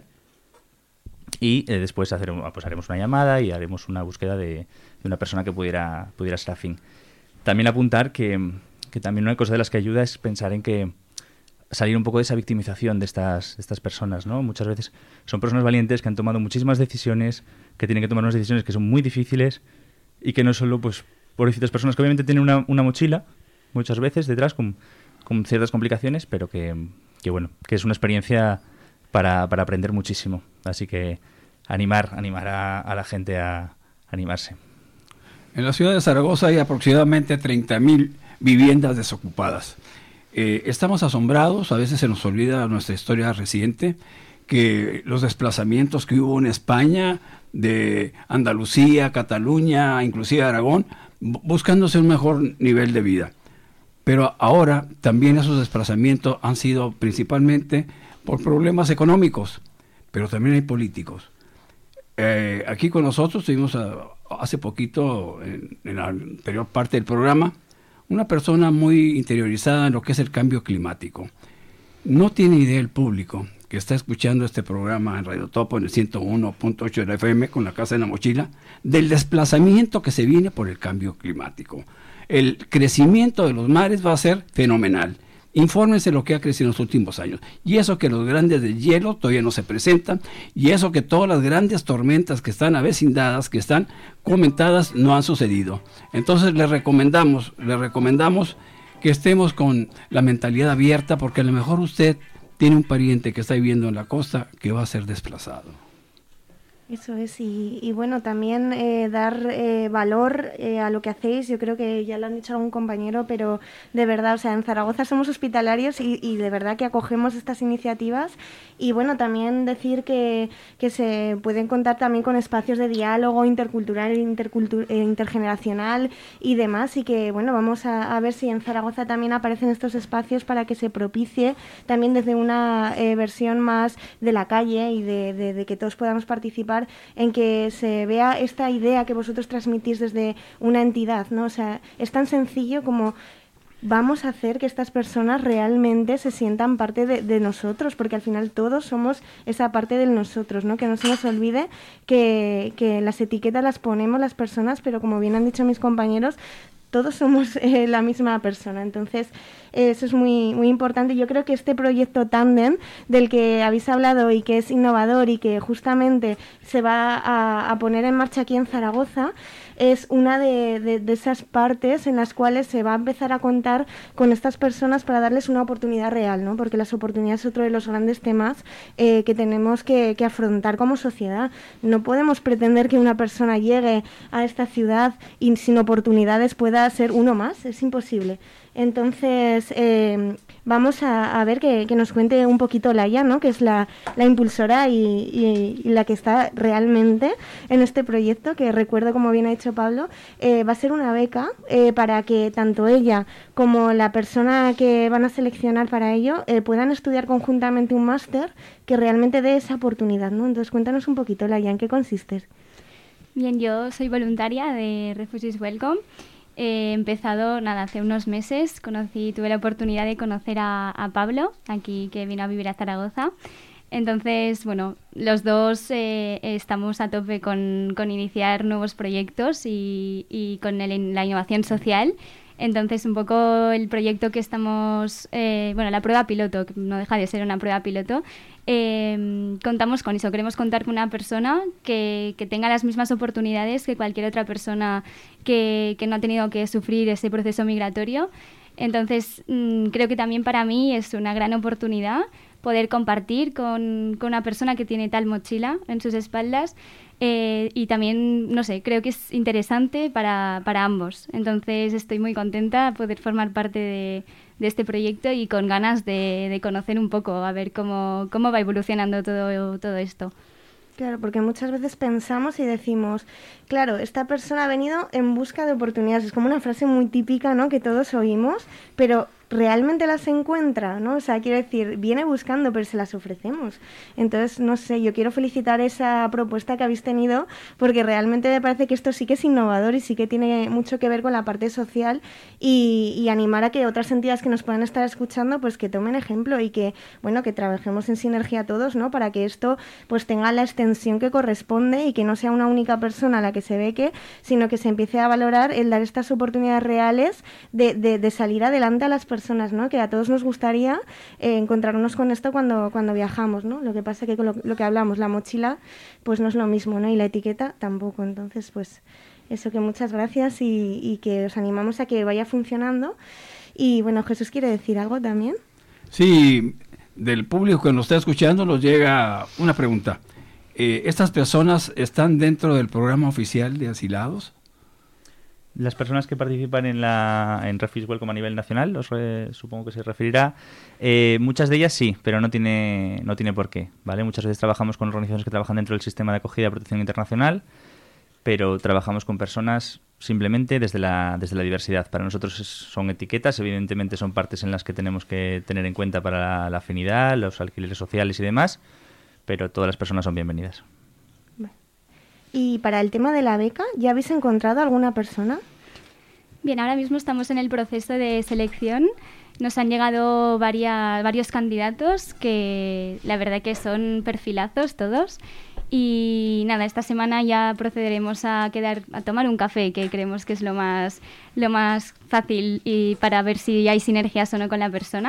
y eh, después hacer, pues haremos una llamada y haremos una búsqueda de, de una persona que pudiera pudiera ser afín. También apuntar que, que también una cosa de las que ayuda es pensar en que salir un poco de esa victimización de estas, de estas personas, ¿no? Muchas veces son personas valientes que han tomado muchísimas decisiones, que tienen que tomar unas decisiones que son muy difíciles y que no solo, pues, pobrecitas personas que obviamente tienen una, una mochila muchas veces detrás con, con ciertas complicaciones, pero que, que bueno, que es una experiencia para, para aprender muchísimo. Así que animar, animar a, a la gente a animarse. En la ciudad de Zaragoza hay aproximadamente treinta mil viviendas desocupadas. Eh, estamos asombrados, a veces se nos olvida nuestra historia reciente, que los desplazamientos que hubo en España, de Andalucía, Cataluña, inclusive Aragón, buscándose un mejor nivel de vida. Pero ahora también esos desplazamientos han sido principalmente por problemas económicos, pero también hay políticos. Eh, aquí con nosotros tuvimos a, hace poquito, en, en la anterior parte del programa, una persona muy interiorizada en lo que es el cambio climático. No tiene idea el público que está escuchando este programa en Radio Topo en el ciento uno punto ocho de la F M con la Casa en la Mochila, del desplazamiento que se viene por el cambio climático. El crecimiento de los mares va a ser fenomenal. Infórmense lo que ha crecido en los últimos años. Y eso que los grandes de hielo todavía no se presentan, y eso que todas las grandes tormentas que están avecindadas, que están comentadas, no han sucedido. Entonces les recomendamos, les recomendamos que estemos con la mentalidad abierta, porque a lo mejor usted tiene un pariente que está viviendo en la costa que va a ser desplazado. Eso es, y, y bueno, también eh, dar eh, valor eh, a lo que hacéis. Yo creo que ya lo han dicho algún compañero, pero de verdad, o sea, en Zaragoza somos hospitalarios y, y de verdad que acogemos estas iniciativas. Y bueno, también decir que, que se pueden contar también con espacios de diálogo intercultural, intercultur- intergeneracional y demás, y que bueno, vamos a, a ver si en Zaragoza también aparecen estos espacios para que se propicie también desde una eh, versión más de la calle y de, de, de que todos podamos participar, en que se vea esta idea que vosotros transmitís desde una entidad, ¿no? O sea, es tan sencillo como vamos a hacer que estas personas realmente se sientan parte de, de nosotros, porque al final todos somos esa parte del nosotros, ¿no? Que no se nos olvide que, que las etiquetas las ponemos las personas, pero como bien han dicho mis compañeros, todos somos eh, la misma persona. Entonces, eh, eso es muy, muy importante. Yo creo que este proyecto Tándem, del que habéis hablado y que es innovador y que justamente se va a, a poner en marcha aquí en Zaragoza, es una de, de, de esas partes en las cuales se va a empezar a contar con estas personas para darles una oportunidad real, ¿no? Porque las oportunidades es otro de los grandes temas eh, que tenemos que, que afrontar como sociedad. No podemos pretender que una persona llegue a esta ciudad y sin oportunidades pueda ser uno más, es imposible. Entonces, eh, vamos a, a ver que, que nos cuente un poquito Laia, ¿no? Que es la, la impulsora y, y, y la que está realmente en este proyecto, que recuerdo, como bien ha dicho Pablo, eh, va a ser una beca eh, para que tanto ella como la persona que van a seleccionar para ello eh, puedan estudiar conjuntamente un máster que realmente dé esa oportunidad, ¿no? Entonces, cuéntanos un poquito, Laia, ¿en qué consiste? Bien, yo soy voluntaria de Refugees Welcome. He empezado, nada, hace unos meses, conocí, tuve la oportunidad de conocer a, a Pablo, aquí que vino a vivir a Zaragoza. Entonces, bueno, los dos eh, estamos a tope con, con iniciar nuevos proyectos y, y con el, la innovación social. Entonces, un poco el proyecto que estamos, eh, bueno, la prueba piloto, que no deja de ser una prueba piloto, eh, contamos con eso. Queremos contar con una persona que, que tenga las mismas oportunidades que cualquier otra persona que, que no ha tenido que sufrir ese proceso migratorio. Entonces, mmm, creo que también para mí es una gran oportunidad poder compartir con, con una persona que tiene tal mochila en sus espaldas. Eh, y también, no sé, creo que es interesante para, para ambos. Entonces estoy muy contenta de poder formar parte de, de este proyecto y con ganas de, de conocer un poco, a ver cómo, cómo va evolucionando todo, todo esto. Claro, porque muchas veces pensamos y decimos, claro, esta persona ha venido en busca de oportunidades. Es como una frase muy típica, ¿no?, que todos oímos, pero realmente las encuentra, ¿no? O sea, quiero decir, viene buscando, pero se las ofrecemos. Entonces, no sé, yo quiero felicitar esa propuesta que habéis tenido, porque realmente me parece que esto sí que es innovador y sí que tiene mucho que ver con la parte social y, y animar a que otras entidades que nos puedan estar escuchando, pues que tomen ejemplo y que, bueno, que trabajemos en sinergia todos, ¿no?, para que esto pues tenga la extensión que corresponde y que no sea una única persona a la que se beque, sino que se empiece a valorar el dar estas oportunidades reales de, de, de salir adelante a las personas. personas, ¿no?, que a todos nos gustaría eh, encontrarnos con esto cuando, cuando viajamos, ¿no? Lo que pasa que con lo, lo que hablamos, la mochila, pues no es lo mismo, ¿no? Y la etiqueta tampoco. Entonces, pues eso, que muchas gracias y, y que os animamos a que vaya funcionando. Y bueno, Jesús quiere decir algo también. Sí, del público que nos está escuchando nos llega una pregunta. Eh, ¿Estas personas están dentro del programa oficial de asilados? Las personas que participan en la en Refugees Welcome a nivel nacional, os re, supongo que se referirá, eh, muchas de ellas sí, pero no tiene no tiene por qué, ¿vale? Muchas veces trabajamos con organizaciones que trabajan dentro del sistema de acogida y protección internacional, pero trabajamos con personas simplemente desde la desde la diversidad. Para nosotros es, son etiquetas, evidentemente son partes en las que tenemos que tener en cuenta para la, la afinidad, los alquileres sociales y demás, pero todas las personas son bienvenidas. Y para el tema de la beca, ¿ya habéis encontrado alguna persona? Bien, ahora mismo estamos en el proceso de selección. Nos han llegado varias, varios candidatos que la verdad que son perfilazos todos. Y nada, esta semana ya procederemos a quedar a tomar un café, que creemos que es lo más, lo más fácil y para ver si hay sinergias o no con la persona.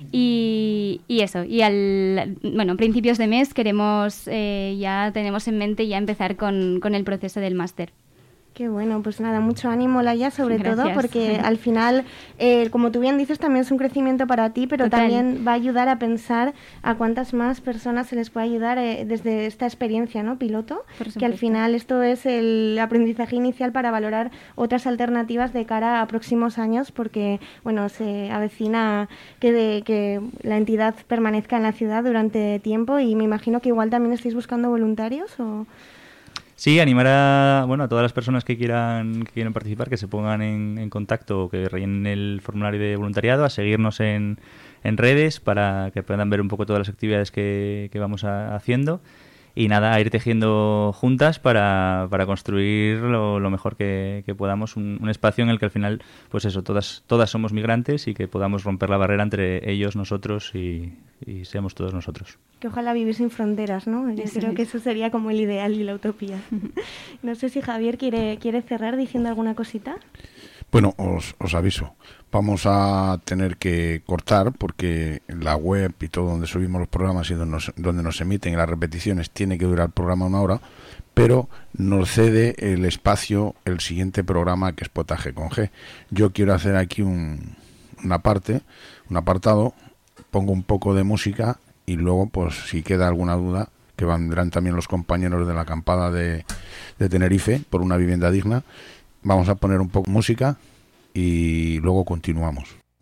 Y, y eso, y al bueno, principios de mes queremos, eh, ya tenemos en mente ya empezar con, con el proceso del máster. Qué bueno, pues nada, mucho ánimo, Laia, sobre Gracias. todo, porque al final, eh, como tú bien dices, también es un crecimiento para ti, pero Total. también va a ayudar a pensar a cuántas más personas se les puede ayudar eh, desde esta experiencia, ¿no?, piloto, que al final esto es el aprendizaje inicial para valorar otras alternativas de cara a próximos años, porque, bueno, se avecina que, de, que la entidad permanezca en la ciudad durante tiempo y me imagino que igual también estáis buscando voluntarios o... Sí, animar a, bueno, a todas las personas que quieran que quieran participar, que se pongan en, en contacto o que rellenen el formulario de voluntariado, a seguirnos en, en redes para que puedan ver un poco todas las actividades que, que vamos a, haciendo. Y nada, a ir tejiendo juntas para, para construir lo, lo mejor que, que podamos, un, un espacio en el que al final, pues eso, todas todas somos migrantes y que podamos romper la barrera entre ellos, nosotros y, y seamos todos nosotros. Que ojalá vivir sin fronteras, ¿no? Yo Eso creo es. que eso sería como el ideal y la utopía. No sé si Javier quiere, quiere cerrar diciendo alguna cosita. Bueno, os, os aviso, vamos a tener que cortar porque la web y todo donde subimos los programas y donde nos, donde nos emiten las repeticiones tiene que durar el programa una hora, pero nos cede el espacio el siguiente programa, que es Potaje con G. Yo quiero hacer aquí un, una parte, un apartado, pongo un poco de música y luego, pues si queda alguna duda, que vendrán también los compañeros de la acampada de, de Tenerife por una vivienda digna. Vamos a poner un poco de música y luego continuamos.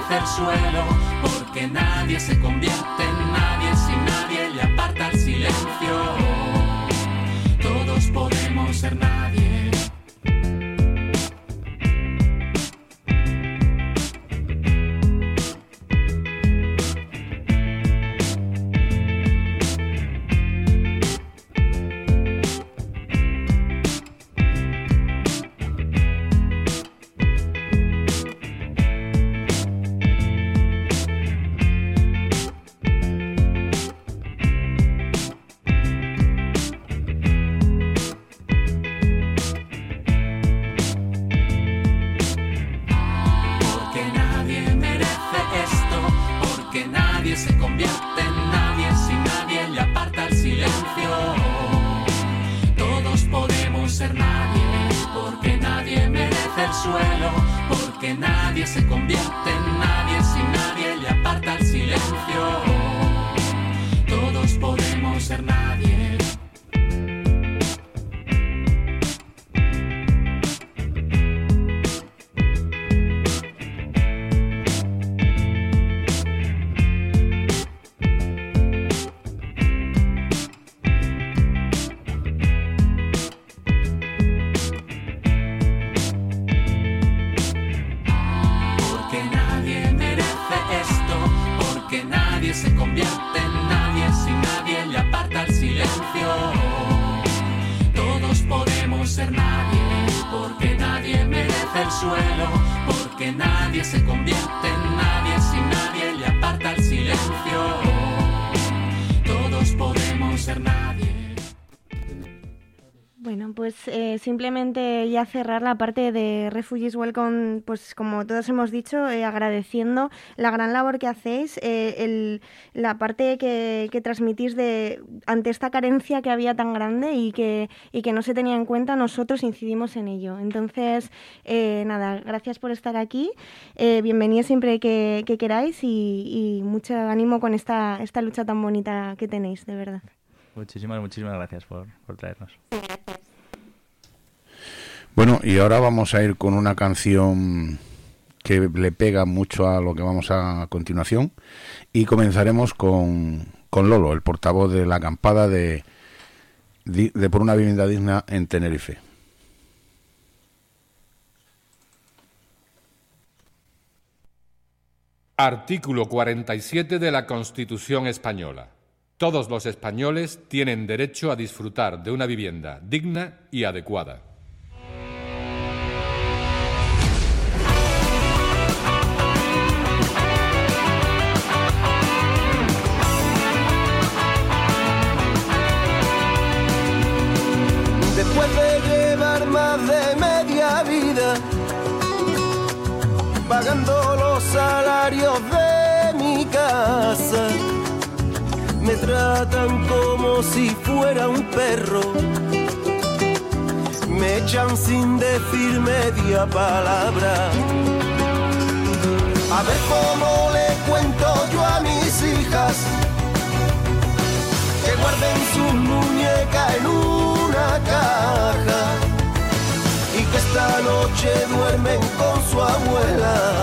merece el suelo, porque nadie se convierte en nadie si nadie le aparta el silencio. Todos podemos ser nadie. Se convierte en nadie si nadie le aparta el silencio. Todos podemos ser nadie, porque nadie merece el suelo, porque nadie se convierte en nadie si nadie le aparta el silencio. Todos podemos ser nadie. Se convierte en nadie si nadie le aparta el silencio. Todos podemos ser nadie, porque nadie merece el suelo, porque nadie se convierte en nadie si nadie le aparta el silencio. Todos podemos ser nadie. Bueno, pues eh, simplemente ya cerrar la parte de Refugees Welcome, pues como todos hemos dicho, eh, agradeciendo la gran labor que hacéis, eh, el, la parte que, que transmitís de ante esta carencia que había tan grande y que, y que no se tenía en cuenta, nosotros incidimos en ello. Entonces, eh, nada, gracias por estar aquí, eh, bienvenidos siempre que, que queráis y, y mucho ánimo con esta, esta lucha tan bonita que tenéis, de verdad. Muchísimas, muchísimas gracias por, por traernos. Bueno, y ahora vamos a ir con una canción que le pega mucho a lo que vamos a, a continuación y comenzaremos con, con Lolo, el portavoz de la acampada de, de, de Por una vivienda digna en Tenerife. Artículo cuarenta y siete de la Constitución Española. Todos los españoles tienen derecho a disfrutar de una vivienda digna y adecuada. Después de llevar más de media vida pagando los salarios de mi casa, me tratan como si fuera un perro, me echan sin decir media palabra. A ver cómo le cuento yo a mis hijas que guarden sus muñecas en una caja y que esta noche duermen con su abuela.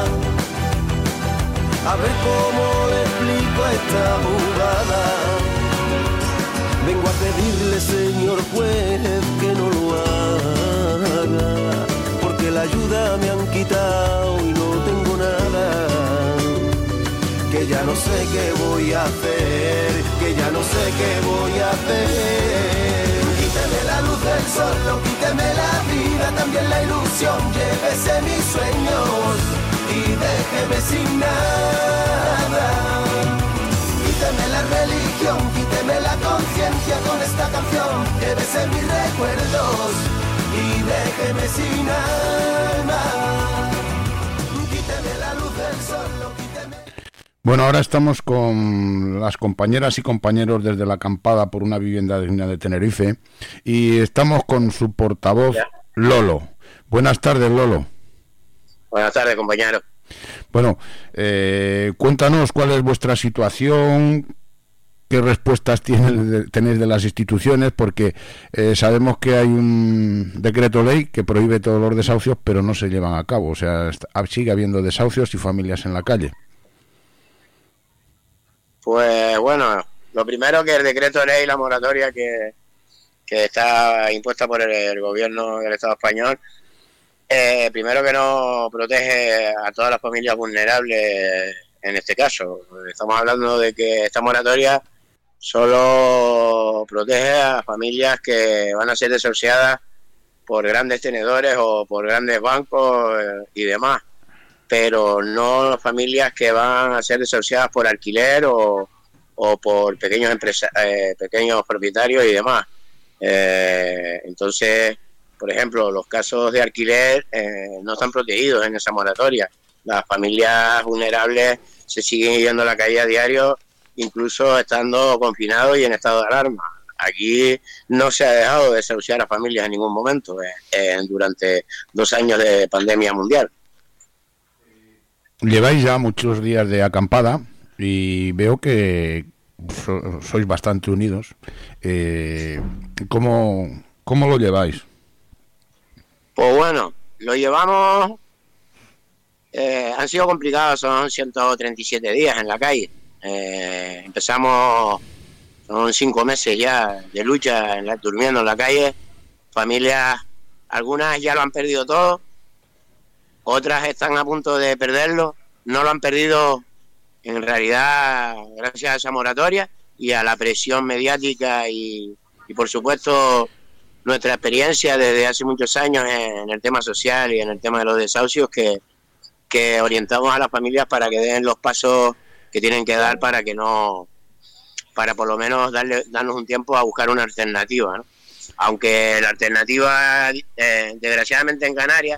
A ver cómo le explico esta jugada. Vengo a pedirle, señor juez, que no lo haga, porque la ayuda me han quitado y no tengo nada. Que ya no sé qué voy a hacer, que ya no sé qué voy a hacer. Quíteme la luz del sol, quíteme la vida, también la ilusión, llévese mis sueños y déjeme sin nada. Quíteme la religión, quíteme la conciencia con esta canción, llévese mis recuerdos y déjeme sin alma. Quíteme la luz del sol, quíteme... Bueno, ahora estamos con las compañeras y compañeros desde la acampada por una vivienda digna de Tenerife y estamos con su portavoz, Lolo. Buenas tardes, Lolo. Buenas tardes, compañero. Bueno, eh, cuéntanos cuál es vuestra situación, qué respuestas tienen, tenéis de las instituciones, porque eh, sabemos que hay un decreto ley que prohíbe todos los desahucios, pero no se llevan a cabo, o sea, sigue habiendo desahucios y familias en la calle. Pues bueno, lo primero que el decreto ley, la moratoria que, que está impuesta por el, el gobierno del Estado español, eh, primero que no protege a todas las familias vulnerables en este caso. Estamos hablando de que esta moratoria solo protege a familias que van a ser desahuciadas por grandes tenedores o por grandes bancos eh, y demás, pero no familias que van a ser desahuciadas por alquiler o, o por pequeños empresa, eh, pequeños propietarios y demás. Eh, entonces, por ejemplo, los casos de alquiler eh, no están protegidos en esa moratoria. Las familias vulnerables se siguen yendo a la calle a diario, incluso estando confinados y en estado de alarma. Aquí no se ha dejado de desahuciar a familias en ningún momento eh, eh, durante dos años de pandemia mundial. Lleváis ya muchos días de acampada y veo que so, sois bastante unidos. Eh, ¿cómo, ¿Cómo lo lleváis? Pues bueno, lo llevamos... Eh, han sido complicados, son ciento treinta y siete días en la calle. Eh, empezamos, son cinco meses ya de lucha, en la, durmiendo en la calle. Familias, algunas ya lo han perdido todo, otras están a punto de perderlo. No lo han perdido en realidad gracias a esa moratoria y a la presión mediática y, y por supuesto nuestra experiencia desde hace muchos años en el tema social y en el tema de los desahucios, que que orientamos a las familias para que den los pasos que tienen que dar para que no, para por lo menos darle, darnos un tiempo a buscar una alternativa, ¿no? Aunque la alternativa, eh, desgraciadamente en Canarias,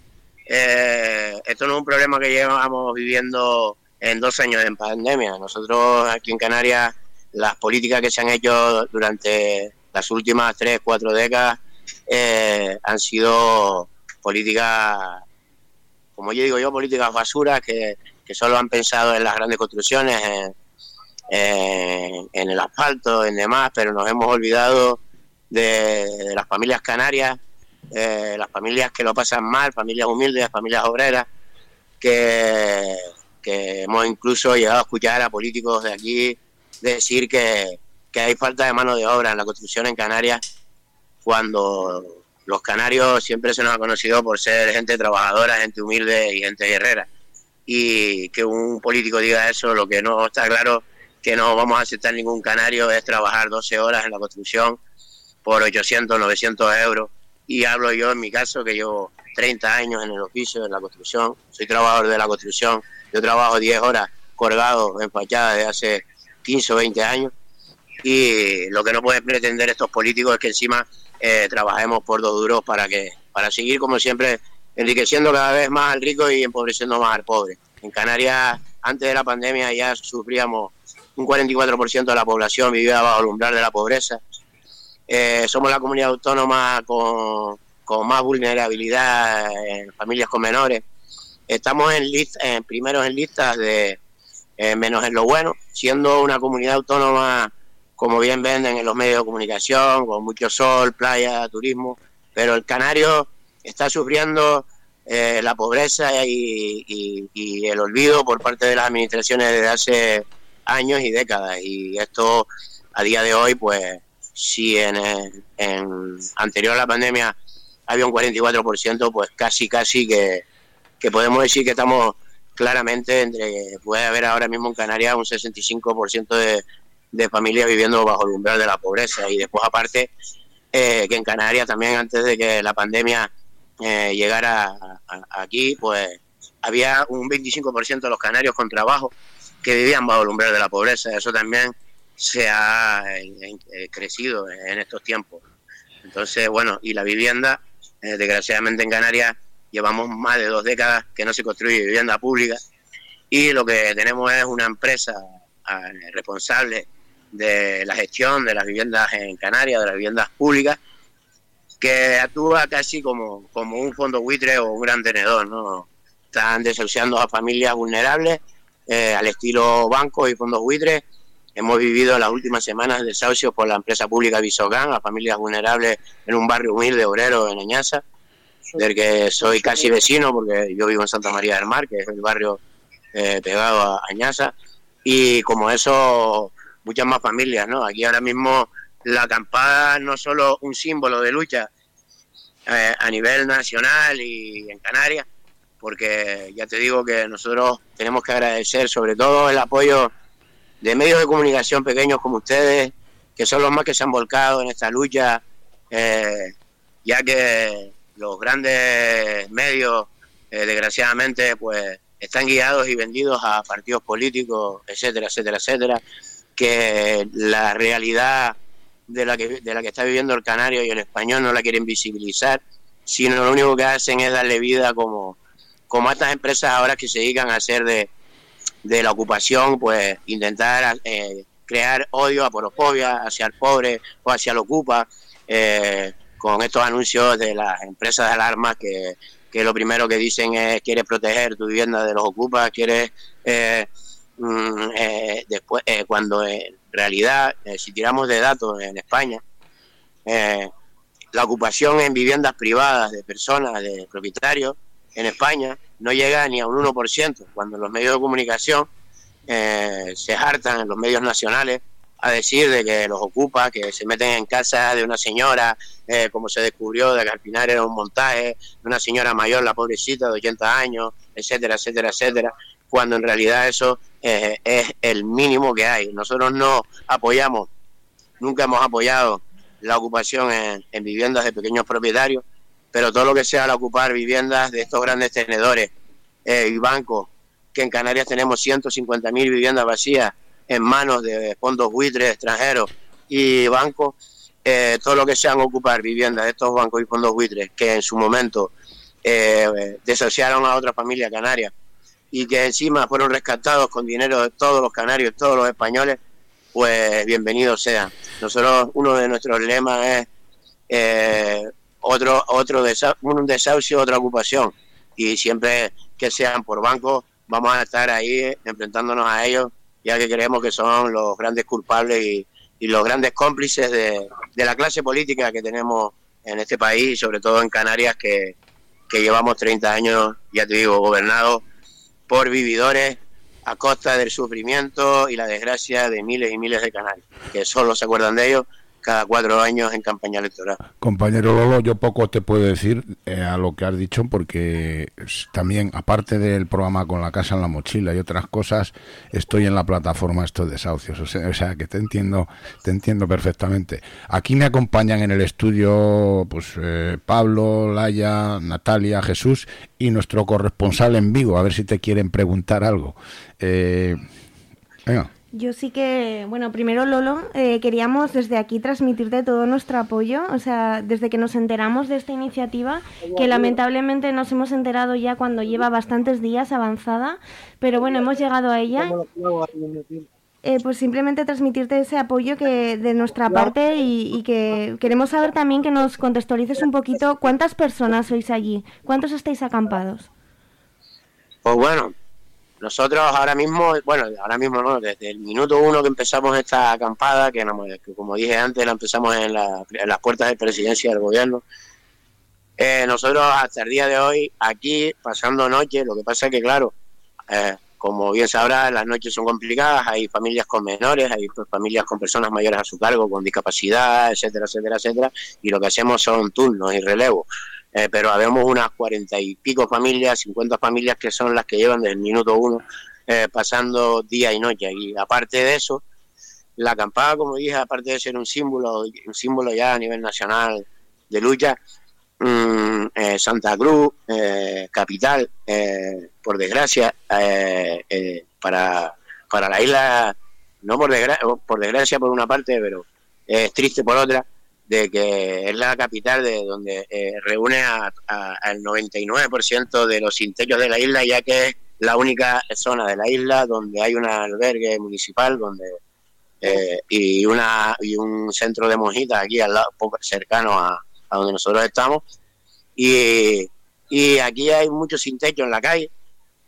eh, esto no es un problema que llevamos viviendo en dos años de pandemia. Nosotros aquí en Canarias, las políticas que se han hecho durante las últimas tres, cuatro décadas eh, han sido políticas, como yo digo yo, políticas basuras que, que solo han pensado en las grandes construcciones, en, en, en el asfalto, en demás, pero nos hemos olvidado de, de las familias canarias, eh, las familias que lo pasan mal, familias humildes, familias obreras, que, que hemos incluso llegado a escuchar a políticos de aquí decir que, que hay falta de mano de obra en la construcción en Canarias, cuando los canarios siempre se nos ha conocido por ser gente trabajadora, gente humilde y gente guerrera. Y que un político diga eso, lo que no está claro que no vamos a aceptar ningún canario es trabajar doce horas en la construcción por ochocientos, novecientos euros. Y hablo yo en mi caso, que llevo treinta años en el oficio de la construcción, soy trabajador de la construcción, yo trabajo diez horas colgado en fachada de hace quince o veinte años, y lo que no pueden pretender estos políticos es que encima Eh, trabajemos por dos duros para que para seguir, como siempre, enriqueciendo cada vez más al rico y empobreciendo más al pobre. En Canarias, antes de la pandemia, ya sufríamos un cuarenta y cuatro por ciento de la población vivía bajo el umbral de la pobreza. Eh, somos la comunidad autónoma con, con más vulnerabilidad en familias con menores. Estamos en, list, en primeros en listas de eh, menos en lo bueno, siendo una comunidad autónoma, como bien venden en los medios de comunicación, con mucho sol, playa, turismo, pero el canario está sufriendo eh, la pobreza y, y, y el olvido por parte de las administraciones desde hace años y décadas, y esto a día de hoy, pues si en, en anterior a la pandemia había un cuarenta y cuatro por ciento, pues casi casi que, que podemos decir que estamos claramente entre, puede haber ahora mismo en Canarias un sesenta y cinco por ciento de de familias viviendo bajo el umbral de la pobreza. Y después, aparte, eh, que en Canarias también, antes de que la pandemia eh, llegara a, a, aquí, pues había un veinticinco por ciento de los canarios con trabajo que vivían bajo el umbral de la pobreza. Eso también se ha eh, eh, crecido en estos tiempos. Entonces, bueno, y la vivienda, eh, desgraciadamente en Canarias llevamos más de dos décadas que no se construye vivienda pública, y lo que tenemos es una empresa eh, responsable de la gestión de las viviendas en Canarias, de las viviendas públicas, que actúa casi como, como un fondo buitre o un gran tenedor, ¿no? Están desahuciando a familias vulnerables eh, al estilo bancos y fondos buitres, hemos vivido las últimas semanas desahucios por la empresa pública Visocán a familias vulnerables en un barrio humilde obrero en Añaza, del que soy casi vecino porque yo vivo en Santa María del Mar, que es el barrio eh, pegado a Añaza, y como eso muchas más familias, ¿no? Aquí ahora mismo la acampada no es solo un símbolo de lucha eh, a nivel nacional y en Canarias, porque ya te digo que nosotros tenemos que agradecer sobre todo el apoyo de medios de comunicación pequeños como ustedes, que son los más que se han volcado en esta lucha, eh, ya que los grandes medios, eh, desgraciadamente, pues están guiados y vendidos a partidos políticos, etcétera, etcétera, etcétera, que la realidad de la que de la que está viviendo el canario y el español no la quieren visibilizar, sino lo único que hacen es darle vida como, como a estas empresas ahora que se dedican a hacer de, de la ocupación, pues intentar eh, crear odio, aporofobia hacia el pobre o hacia el ocupa, eh, con estos anuncios de las empresas de alarmas que, que lo primero que dicen es: quieres proteger tu vivienda de los ocupas, quieres eh, mm, eh, después eh, cuando en realidad eh, si tiramos de datos en España, eh, la ocupación en viviendas privadas de personas, de propietarios en España no llega ni a un uno por ciento, cuando los medios de comunicación eh, se hartan en los medios nacionales a decir de que los ocupa, que se meten en casa de una señora, eh, como se descubrió, de que al final era un montaje, de una señora mayor, la pobrecita, de ochenta años, etcétera, etcétera, etcétera, cuando en realidad eso eh, es el mínimo que hay. Nosotros no apoyamos, nunca hemos apoyado la ocupación en, en viviendas de pequeños propietarios, pero todo lo que sea al ocupar viviendas de estos grandes tenedores eh, y bancos, que en Canarias tenemos ciento cincuenta mil viviendas vacías en manos de fondos buitres extranjeros y bancos, eh, todo lo que sean ocupar viviendas de estos bancos y fondos buitres que en su momento eh, desahuciaron a otra familia canaria y que encima fueron rescatados con dinero de todos los canarios, todos los españoles, pues bienvenidos sean. Nosotros, uno de nuestros lemas es eh, otro otro desa- un desahucio, otra ocupación, y siempre que sean por bancos vamos a estar ahí enfrentándonos a ellos, ya que creemos que son los grandes culpables y, y los grandes cómplices de, de la clase política que tenemos en este país, y sobre todo en Canarias, que, que llevamos treinta años, ya te digo, gobernados por vividores a costa del sufrimiento y la desgracia de miles y miles de canarios, que solo se acuerdan de ellos cada cuatro años en campaña electoral. Compañero Lolo, yo poco te puedo decir eh, a lo que has dicho, porque también, aparte del programa Con la Casa en la Mochila y otras cosas, estoy en la plataforma Estos Desahucios, o sea, o sea que te entiendo, te entiendo perfectamente. Aquí me acompañan en el estudio pues eh, Pablo, Laia, Natalia, Jesús y nuestro corresponsal en Vigo, a ver si te quieren preguntar algo. Eh, venga. Yo sí que, bueno, primero Lolo, eh, queríamos desde aquí transmitirte todo nuestro apoyo, o sea, desde que nos enteramos de esta iniciativa, que lamentablemente nos hemos enterado ya cuando lleva bastantes días avanzada, pero bueno, hemos llegado a ella, eh, pues simplemente transmitirte ese apoyo que de nuestra parte y, y que queremos saber también que nos contextualices un poquito cuántas personas sois allí, cuántos estáis acampados. Pues bueno, nosotros ahora mismo, bueno, ahora mismo no, desde el minuto uno que empezamos esta acampada, que, que como dije antes, la empezamos en, la, en las puertas de presidencia del gobierno, eh, nosotros hasta el día de hoy aquí pasando noche. Lo que pasa es que claro, eh, como bien sabrás, las noches son complicadas, hay familias con menores, hay pues, familias con personas mayores a su cargo, con discapacidad, etcétera, etcétera, etcétera, y lo que hacemos son turnos y relevos. Eh, pero habemos unas cuarenta y pico familias, cincuenta familias que son las que llevan desde el minuto uno eh, pasando día y noche. Y aparte de eso, la acampada, como dije, aparte de ser un símbolo, un símbolo ya a nivel nacional de lucha, mmm, eh, Santa Cruz, eh, capital, eh, por desgracia, eh, eh, para, para la isla, no por desgracia, por desgracia por una parte, pero es triste por otra, de que es la capital de donde eh, reúne a, a, al noventa y nueve por ciento de los sin techos de la isla, ya que es la única zona de la isla donde hay un albergue municipal donde eh, y una y un centro de monjitas aquí al lado, poco cercano a, a donde nosotros estamos, y, y aquí hay muchos sin techo en la calle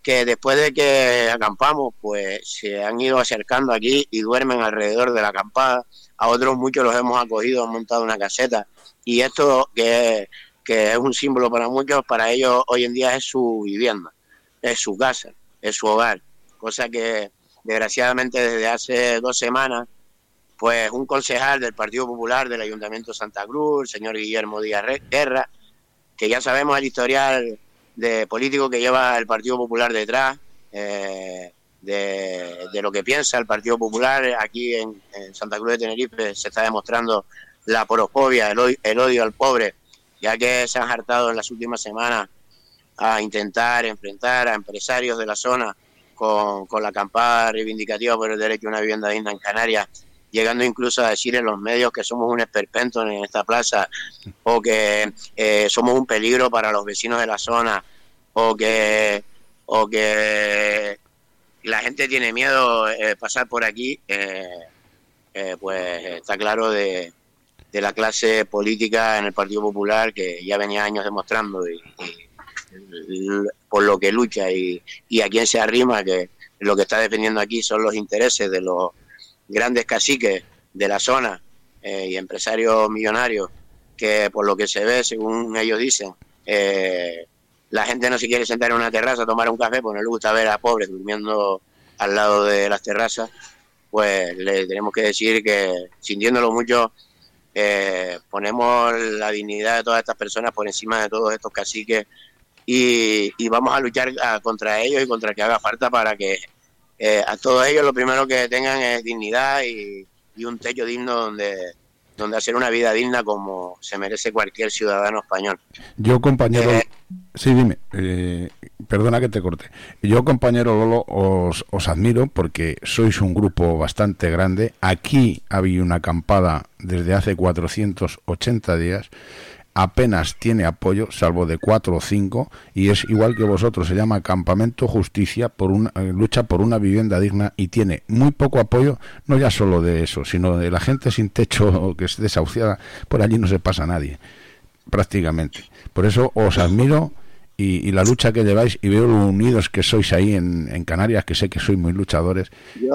que después de que acampamos, pues se han ido acercando aquí y duermen alrededor de la acampada. A otros muchos los hemos acogido, han montado una caseta. Y esto, que, que es un símbolo para muchos, para ellos hoy en día es su vivienda, es su casa, es su hogar. Cosa que, desgraciadamente, desde hace dos semanas, pues un concejal del Partido Popular del Ayuntamiento de Santa Cruz, el señor Guillermo Díaz Guerra, que ya sabemos el historial de político que lleva el Partido Popular detrás, eh, de, de lo que piensa el Partido Popular aquí en, en Santa Cruz de Tenerife. Se está demostrando la porofobia, el, el odio al pobre, ya que se han hartado en las últimas semanas a intentar enfrentar a empresarios de la zona con, con la acampada reivindicativa por el derecho a una vivienda digna en Canarias, llegando incluso a decir en los medios que somos un esperpento en esta plaza, o que eh, somos un peligro para los vecinos de la zona, o que o que la gente tiene miedo de eh, pasar por aquí. eh, eh, pues está claro de, de la clase política en el Partido Popular, que ya venía años demostrando y, y, y por lo que lucha y, y a quién se arrima, que lo que está defendiendo aquí son los intereses de los grandes caciques de la zona eh, y empresarios millonarios, que por lo que se ve, según ellos dicen, eh, la gente no se quiere sentar en una terraza a tomar un café, porque no le gusta ver a pobres durmiendo al lado de las terrazas. Pues le tenemos que decir que, sintiéndolo mucho, eh, ponemos la dignidad de todas estas personas por encima de todos estos caciques, y, y vamos a luchar a, contra ellos y contra el que haga falta, para que Eh, a todos ellos lo primero que tengan es dignidad y, y un techo digno donde, donde hacer una vida digna como se merece cualquier ciudadano español. Yo, compañero... Eh, sí, dime. Eh, perdona que te corte. Yo, compañero Lolo, os, os admiro porque sois un grupo bastante grande. Aquí ha habido una acampada desde hace cuatrocientos ochenta días. Apenas tiene apoyo, salvo de cuatro o cinco, y es igual que vosotros, se llama Campamento Justicia, por una, eh, lucha por una vivienda digna, y tiene muy poco apoyo, no ya solo de eso, sino de la gente sin techo que es desahuciada. Por allí no se pasa nadie, prácticamente. Por eso os admiro, y, y la lucha que lleváis, y veo lo unidos que sois ahí en, en Canarias, que sé que sois muy luchadores.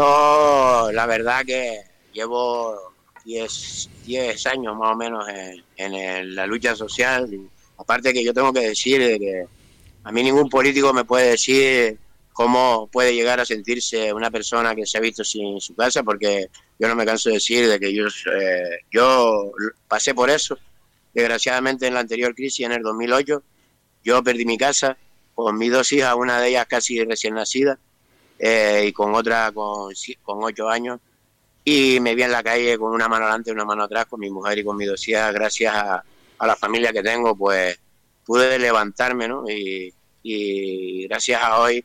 Yo, la verdad que llevo diez años más o menos en, en el, la lucha social. Y aparte que yo tengo que decir de que a mí ningún político me puede decir cómo puede llegar a sentirse una persona que se ha visto sin su casa, porque yo no me canso de decir de que yo, eh, yo pasé por eso. Desgraciadamente en la anterior crisis, en el dos mil ocho, yo perdí mi casa con mis dos hijas, una de ellas casi recién nacida, eh, y con otra con, con ocho años. Y me vi en la calle con una mano adelante y una mano atrás, con mi mujer y con mi dos hijas. Gracias a, a la familia que tengo, pues pude levantarme, ¿no? Y, y gracias a hoy,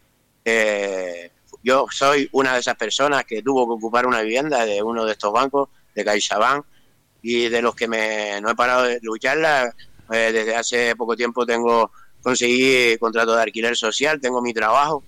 eh, yo soy una de esas personas que tuvo que ocupar una vivienda de uno de estos bancos, de CaixaBank, y de los que me, no he parado de lucharla. Eh, desde hace poco tiempo tengo conseguí contrato de alquiler social, tengo mi trabajo,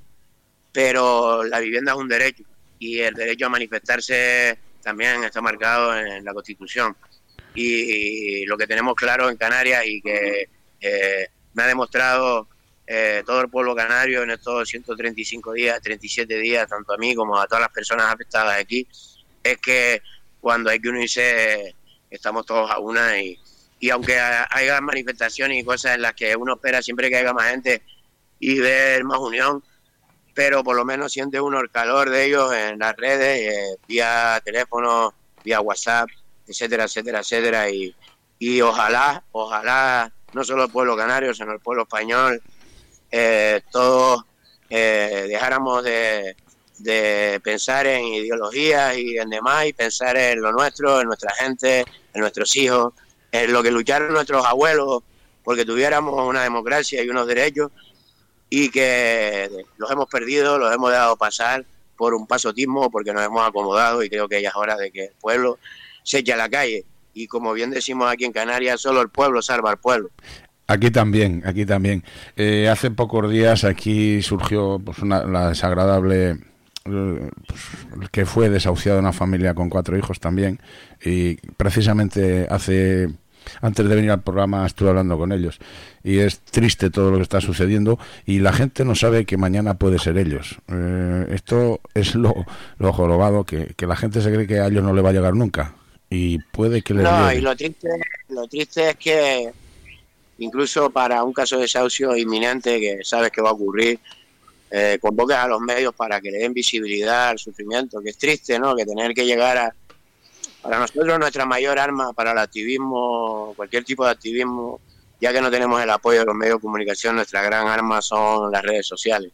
pero la vivienda es un derecho. Y el derecho a manifestarse también está marcado en la Constitución. Y, y lo que tenemos claro en Canarias, y que eh, me ha demostrado eh, todo el pueblo canario en estos ciento treinta y cinco días, treinta y siete días, tanto a mí como a todas las personas afectadas aquí, es que cuando hay que unirse, estamos todos a una. Y, y aunque haya manifestaciones y cosas en las que uno espera siempre que haya más gente y ver más unión, pero por lo menos siente uno el calor de ellos en las redes, eh, vía teléfono, vía WhatsApp, etcétera, etcétera, etcétera, y, y ojalá, ojalá, no solo el pueblo canario, sino el pueblo español, eh, todos eh, dejáramos de, de pensar en ideologías y en demás, y pensar en lo nuestro, en nuestra gente, en nuestros hijos, en lo que lucharon nuestros abuelos, porque tuviéramos una democracia y unos derechos, y que los hemos perdido, los hemos dejado pasar por un pasotismo, porque nos hemos acomodado, y creo que ya es hora de que el pueblo se eche a la calle. Y como bien decimos aquí en Canarias, solo el pueblo salva al pueblo. Aquí también, aquí también. Eh, hace pocos días aquí surgió pues una, la desagradable, eh, pues, que fue desahuciada una familia con cuatro hijos también, y precisamente hace antes de venir al programa estuve hablando con ellos y es triste todo lo que está sucediendo y la gente no sabe que mañana puede ser ellos. Eh, esto es lo, lo jorobado, que, que la gente se cree que a ellos no le va a llegar nunca y puede que les No, llegue. y lo triste, lo triste es que incluso para un caso de desahucio inminente que sabes que va a ocurrir, eh, convoques a los medios para que le den visibilidad al sufrimiento, que es triste, ¿no? Que tener que llegar a... Para nosotros nuestra mayor arma para el activismo, cualquier tipo de activismo, ya que no tenemos el apoyo de los medios de comunicación, nuestra gran arma son las redes sociales.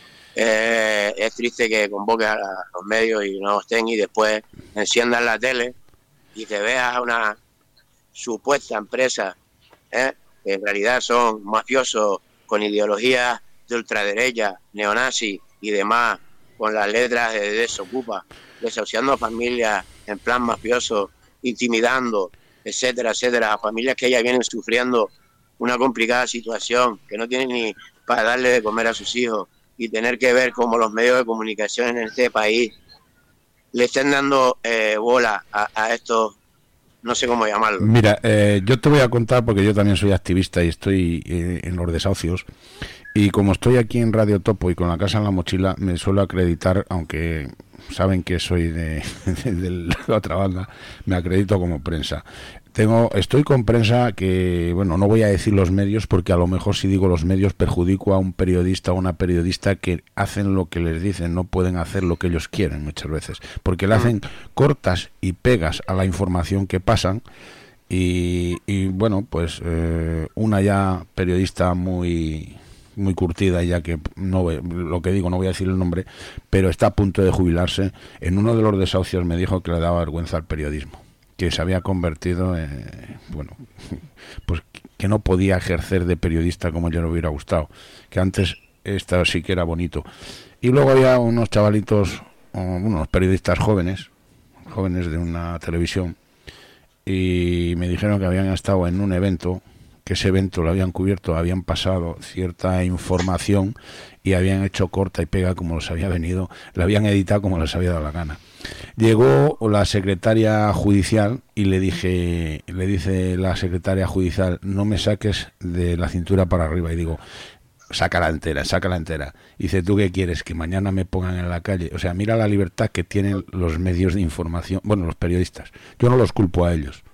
Eh, es triste que convoques a los medios y no estén y después enciendan la tele y te veas a una supuesta empresa, ¿eh? que en realidad son mafiosos con ideologías de ultraderecha, neonazi y demás, con las letras de desocupa, desahuciando a familias en plan mafioso, intimidando, etcétera, etcétera, a familias que ya vienen sufriendo una complicada situación, que no tienen ni para darle de comer a sus hijos, y tener que ver cómo los medios de comunicación en este país le estén dando eh, bola a, a estos, no sé cómo llamarlo. Mira, eh, yo te voy a contar porque yo también soy activista y estoy eh, en los desahucios. Y como estoy aquí en Radio Topo y con la casa en la mochila, me suelo acreditar, aunque saben que soy de, de, de la otra banda, me acredito como prensa. Tengo, estoy con prensa que, bueno, no voy a decir los medios porque a lo mejor si digo los medios perjudico a un periodista o una periodista que hacen lo que les dicen, no pueden hacer lo que ellos quieren muchas veces, porque le hacen cortas y pegas a la información que pasan y, y bueno, pues eh, una ya periodista muy... muy curtida, ya que no lo que digo no voy a decir el nombre, pero está a punto de jubilarse. En uno de los desahucios me dijo que le daba vergüenza al periodismo, que se había convertido en, bueno, pues que no podía ejercer de periodista como yo le hubiera gustado, que antes esto sí que era bonito. Y luego había unos chavalitos, unos periodistas jóvenes, jóvenes de una televisión, y me dijeron que habían estado en un evento, que ese evento lo habían cubierto, habían pasado cierta información y habían hecho corta y pega como les había venido, la habían editado como les había dado la gana. Llegó la secretaria judicial y le dije, le dice la secretaria judicial, no me saques de la cintura para arriba. Y digo, sácala entera, sácala entera. Y dice, ¿tú qué quieres? Que mañana me pongan en la calle. O sea, mira la libertad que tienen los medios de información, bueno, los periodistas. Yo no los culpo a ellos.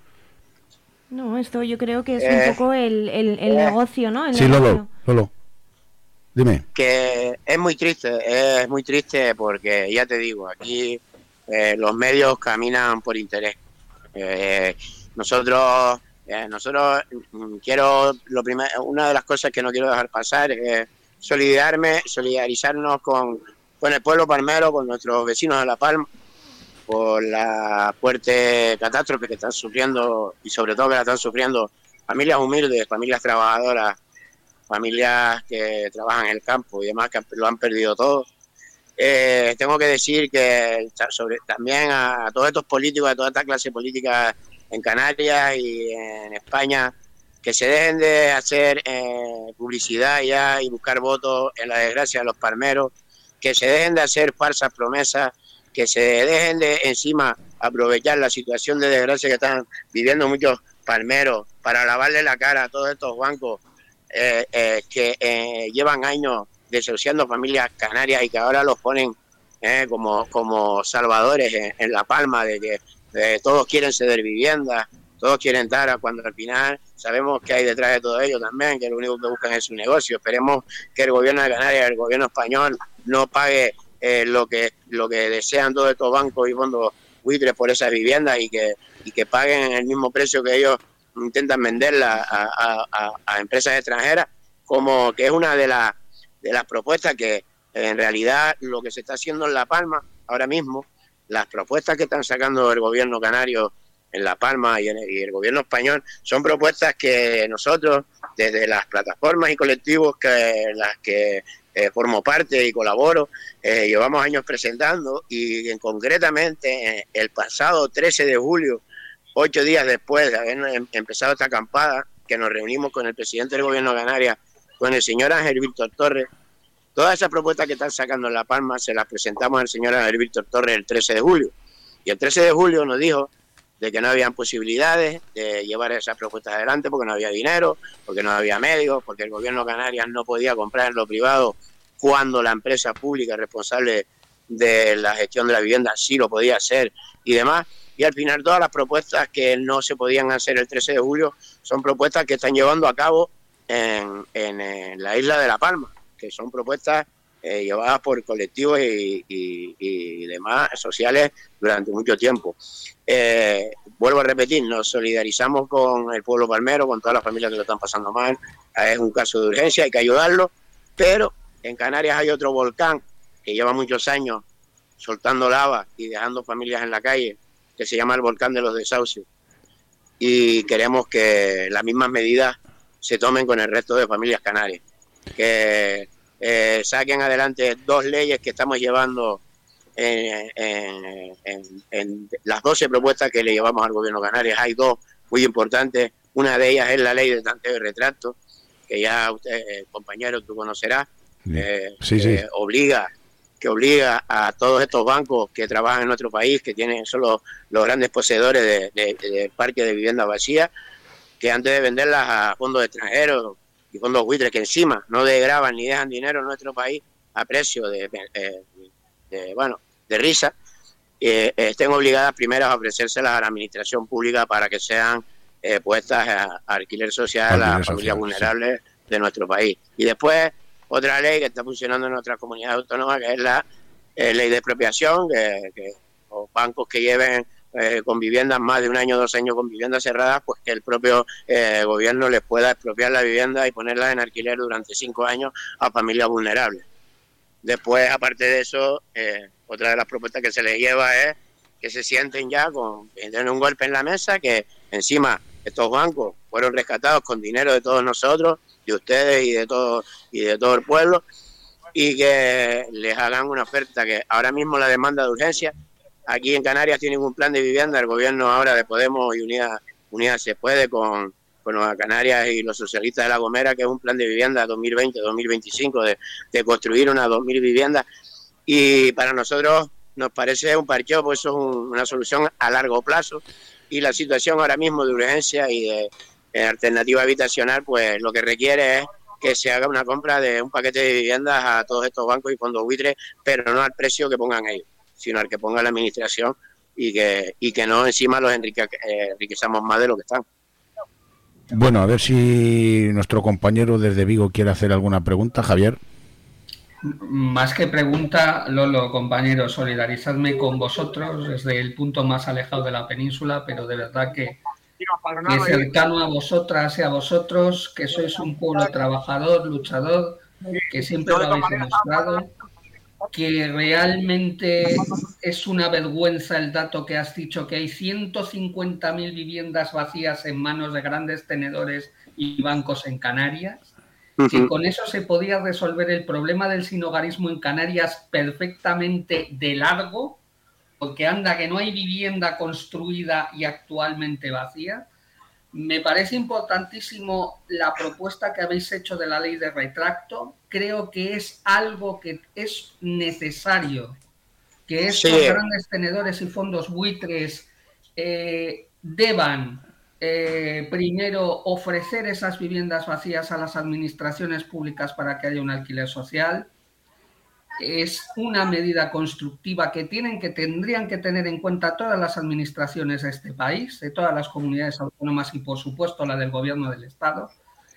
No, esto yo creo que es Eh, un poco el, el, el eh, negocio, ¿no? El Sí, negocio. Lolo, Lolo, dime. Que es muy triste, es muy triste porque ya te digo, aquí eh, los medios caminan por interés. Eh, nosotros, eh, nosotros mm, quiero, lo primero, una de las cosas que no quiero dejar pasar es solidarme, solidarizarnos con, con el pueblo palmero, con nuestros vecinos de La Palma, por la fuerte catástrofe que están sufriendo y sobre todo que la están sufriendo familias humildes, familias trabajadoras, familias que trabajan en el campo y demás que lo han perdido todo. Eh, tengo que decir que sobre, también a, a todos estos políticos, a toda esta clase política en Canarias y en España, que se dejen de hacer eh, publicidad ya y buscar votos en la desgracia de los palmeros, que se dejen de hacer falsas promesas, que se dejen de encima aprovechar la situación de desgracia que están viviendo muchos palmeros para lavarle la cara a todos estos bancos eh, eh, que eh, llevan años desahuciando familias canarias y que ahora los ponen eh, como, como salvadores en, en La Palma, de que eh, todos quieren ceder viviendas, todos quieren dar, a cuando al final sabemos que hay detrás de todo ello también, que lo único que buscan es su negocio. Esperemos que el gobierno de Canarias, el gobierno español, no pague Eh, lo que lo que desean todos estos bancos y fondos buitres por esas viviendas y que y que paguen el mismo precio que ellos intentan venderla a, a, a, a empresas extranjeras, como que es una de las de las propuestas que en realidad lo que se está haciendo en La Palma ahora mismo, las propuestas que están sacando el gobierno canario en La Palma y, en el, y el gobierno español son propuestas que nosotros desde las plataformas y colectivos que las que Eh, formo parte y colaboro, eh, llevamos años presentando y en, concretamente eh, el pasado trece de julio, ocho días después de haber em, empezado esta acampada, que nos reunimos con el presidente del gobierno de Canarias, con el señor Ángel Víctor Torres, todas esas propuestas que están sacando en La Palma se las presentamos al señor Ángel Víctor Torres el trece de julio. Y el trece de julio nos dijo de que no habían posibilidades de llevar esas propuestas adelante porque no había dinero, porque no había medios, porque el gobierno de Canarias no podía comprar en lo privado cuando la empresa pública responsable de la gestión de la vivienda sí lo podía hacer y demás. Y al final todas las propuestas que no se podían hacer el trece de julio son propuestas que están llevando a cabo en, en, en la isla de La Palma, que son propuestas eh, llevadas por colectivos y, y, y demás sociales durante mucho tiempo. Eh, vuelvo a repetir, nos solidarizamos con el pueblo palmero, con todas las familias que lo están pasando mal. Es un caso de urgencia, hay que ayudarlo, pero en Canarias hay otro volcán que lleva muchos años soltando lava y dejando familias en la calle, que se llama el volcán de los desahucios. Y queremos que las mismas medidas se tomen con el resto de familias canarias. Que eh, saquen adelante dos leyes que estamos llevando en, en, en, en las doce propuestas que le llevamos al gobierno de Canarias. Hay dos muy importantes. Una de ellas es la ley de tanteo y retracto, que ya usted, eh, compañero, tú conocerás, eh, sí, sí. Eh, obliga que obliga a todos estos bancos que trabajan en nuestro país, que tienen son los, los grandes poseedores de, de, de parques de viviendas vacías, que antes de venderlas a fondos extranjeros y fondos buitres que encima no degravan ni dejan dinero en nuestro país a precio de, de, de bueno de risa, eh, estén obligadas primero a ofrecérselas a la administración pública para que sean eh, puestas a, a alquiler social alquiler a las familias social, vulnerables sí. de nuestro país. Y después otra ley que está funcionando en otras comunidades autónomas, que es la eh, ley de expropiación, que, que los bancos que lleven eh, con viviendas más de un año o dos años con viviendas cerradas, pues que el propio eh, gobierno les pueda expropiar la vivienda y ponerla en alquiler durante cinco años a familias vulnerables. Después, aparte de eso, eh, otra de las propuestas que se les lleva es que se sienten ya con que den un golpe en la mesa, que encima estos bancos fueron rescatados con dinero de todos nosotros, de ustedes y de todo y de todo el pueblo, y que les hagan una oferta, que ahora mismo la demanda de urgencia aquí en Canarias tienen un plan de vivienda, el gobierno ahora de Podemos y Unidas Unidas se puede con, con Nueva Canarias y los socialistas de La Gomera, que es un plan de vivienda dos mil veinte a dos mil veinticinco de, de construir unas dos mil viviendas, y para nosotros nos parece un parcheo, pues eso es un, una solución a largo plazo, y la situación ahora mismo de urgencia y de eh, alternativa habitacional, pues lo que requiere es que se haga una compra de un paquete de viviendas a todos estos bancos y fondos buitres, pero no al precio que pongan ellos, sino al que ponga la administración, y que y que no encima los enrique, eh, enriquezamos más de lo que están. Bueno, a ver si nuestro compañero desde Vigo quiere hacer alguna pregunta, Javier. Más que pregunta, Lolo, compañero, solidarizadme con vosotros desde el punto más alejado de la península, pero de verdad que, que cercano a vosotras y a vosotros, que sois un pueblo trabajador, luchador, que siempre lo habéis demostrado, que realmente es una vergüenza el dato que has dicho, que hay ciento cincuenta mil viviendas vacías en manos de grandes tenedores y bancos en Canarias, que con eso se podía resolver el problema del sinhogarismo en Canarias perfectamente de largo, porque anda que no hay vivienda construida y actualmente vacía. Me parece importantísimo la propuesta que habéis hecho de la ley de retracto. Creo que es algo que es necesario, que estos sí. grandes tenedores y fondos buitres eh, deban eh, primero ofrecer esas viviendas vacías a las administraciones públicas para que haya un alquiler social. Es una medida constructiva que tienen que tendrían que tener en cuenta todas las administraciones de este país, de todas las comunidades autónomas y, por supuesto, la del Gobierno del Estado.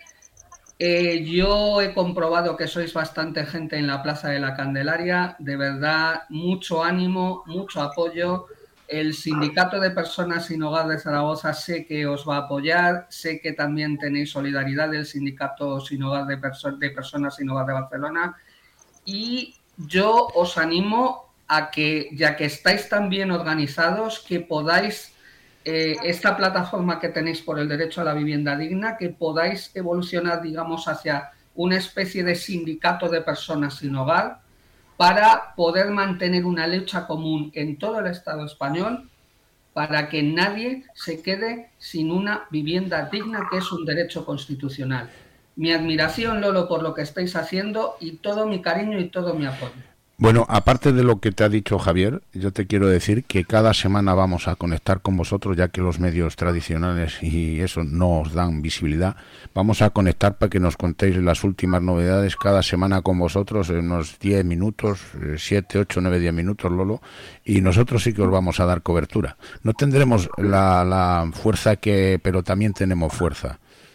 Eh, yo he comprobado que sois bastante gente en la Plaza de la Candelaria. De verdad, mucho ánimo, mucho apoyo. El Sindicato de Personas Sin Hogar de Zaragoza sé que os va a apoyar. Sé que también tenéis solidaridad del Sindicato Sin Hogar de, Perso- de Personas Sin Hogar de Barcelona. Y yo os animo a que, ya que estáis tan bien organizados, que podáis, eh, esta plataforma que tenéis por el derecho a la vivienda digna, que podáis evolucionar, digamos, hacia una especie de sindicato de personas sin hogar para poder mantener una lucha común en todo el Estado español para que nadie se quede sin una vivienda digna, que es un derecho constitucional. Mi admiración, Lolo, por lo que estáis haciendo, y todo mi cariño y todo mi apoyo. Bueno, aparte de lo que te ha dicho Javier, yo te quiero decir que cada semana vamos a conectar con vosotros, ya que los medios tradicionales y eso no os dan visibilidad. Vamos a conectar para que nos contéis las últimas novedades cada semana con vosotros, en unos diez minutos, siete, ocho, nueve, diez minutos, Lolo, y nosotros sí que os vamos a dar cobertura. No tendremos la, la fuerza que, pero también tenemos fuerza.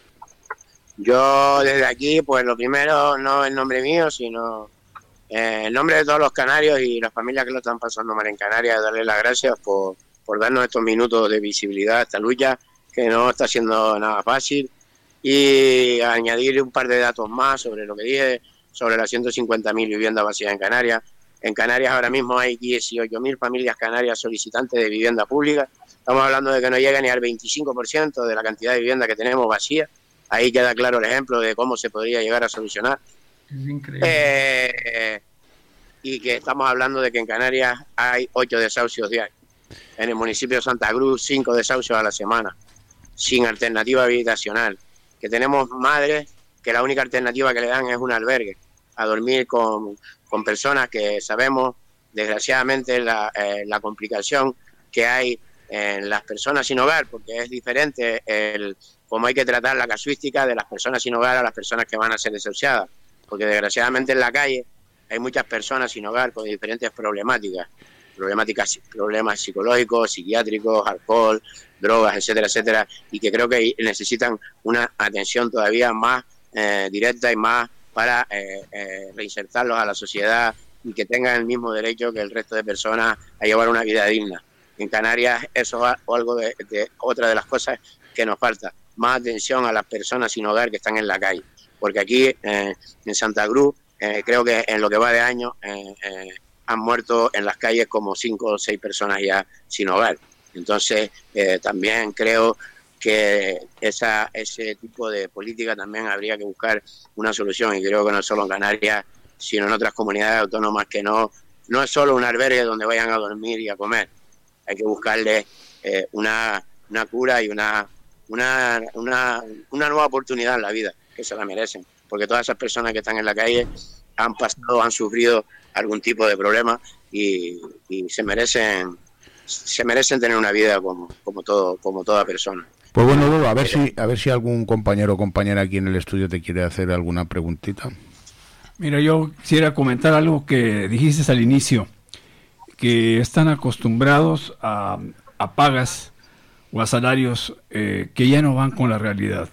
Yo desde aquí, pues lo primero, no en nombre mío, sino Eh, en nombre de todos los canarios y las familias que lo están pasando mal en Canarias, darles las gracias por, por darnos estos minutos de visibilidad a esta lucha, que no está siendo nada fácil, y añadir un par de datos más sobre lo que dije, sobre las ciento cincuenta mil viviendas vacías en Canarias. En Canarias ahora mismo hay dieciocho mil familias canarias solicitantes de vivienda pública. Estamos hablando de que no llega ni al veinticinco por ciento de la cantidad de vivienda que tenemos vacía. Ahí queda claro el ejemplo de cómo se podría llegar a solucionar. Es increíble. Eh, y que estamos hablando de que en Canarias hay ocho desahucios diarios. En el municipio de Santa Cruz, cinco desahucios a la semana, sin alternativa habitacional. Que tenemos madres que la única alternativa que le dan es un albergue, a dormir con, con personas que sabemos, desgraciadamente, la, eh, la complicación que hay en las personas sin hogar, porque es diferente el cómo hay que tratar la casuística de las personas sin hogar a las personas que van a ser desahuciadas. Porque desgraciadamente en la calle hay muchas personas sin hogar con diferentes problemáticas, problemáticas, problemas psicológicos, psiquiátricos, alcohol, drogas, etcétera, etcétera, y que creo que necesitan una atención todavía más eh, directa y más para eh, eh, reinsertarlos a la sociedad y que tengan el mismo derecho que el resto de personas a llevar una vida digna. En Canarias eso es algo de, de otra de las cosas que nos falta, más atención a las personas sin hogar que están en la calle. Porque aquí eh, en Santa Cruz eh, creo que en lo que va de año eh, eh, han muerto en las calles como cinco o seis personas ya sin hogar. Entonces eh, también creo que esa ese tipo de política también habría que buscar una solución, y creo que no solo en Canarias sino en otras comunidades autónomas, que no no es solo un albergue donde vayan a dormir y a comer. Hay que buscarle eh, una, una cura y una, una, una, una nueva oportunidad en la vida, que se la merecen, porque todas esas personas que están en la calle han pasado, han sufrido algún tipo de problema y, y se merecen se merecen tener una vida como como todo como toda persona. Pues bueno, Lolo, a ver si a ver si algún compañero o compañera aquí en el estudio te quiere hacer alguna preguntita. Mira, yo quisiera comentar algo que dijiste al inicio, que están acostumbrados a, a pagas o a salarios eh, que ya no van con la realidad.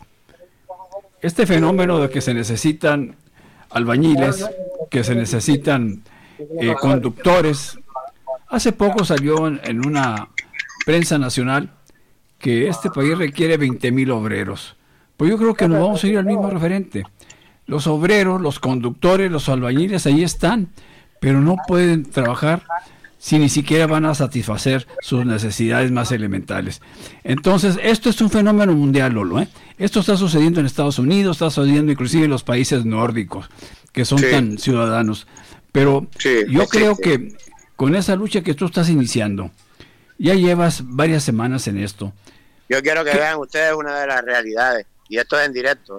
Este fenómeno de que se necesitan albañiles, que se necesitan eh, conductores, hace poco salió en, en una prensa nacional que este país requiere veinte mil obreros. Pues yo creo que nos vamos a ir al mismo referente. Los obreros, los conductores, los albañiles ahí están, pero no pueden trabajar si ni siquiera van a satisfacer sus necesidades más elementales. Entonces, esto es un fenómeno mundial, Lolo, ¿eh? Esto está sucediendo en Estados Unidos, está sucediendo inclusive en los países nórdicos, que son sí. tan ciudadanos. Pero sí, yo sí, creo sí. que con esa lucha que tú estás iniciando, ya llevas varias semanas en esto. Yo quiero que ¿Qué? vean ustedes una de las realidades, y esto es en directo.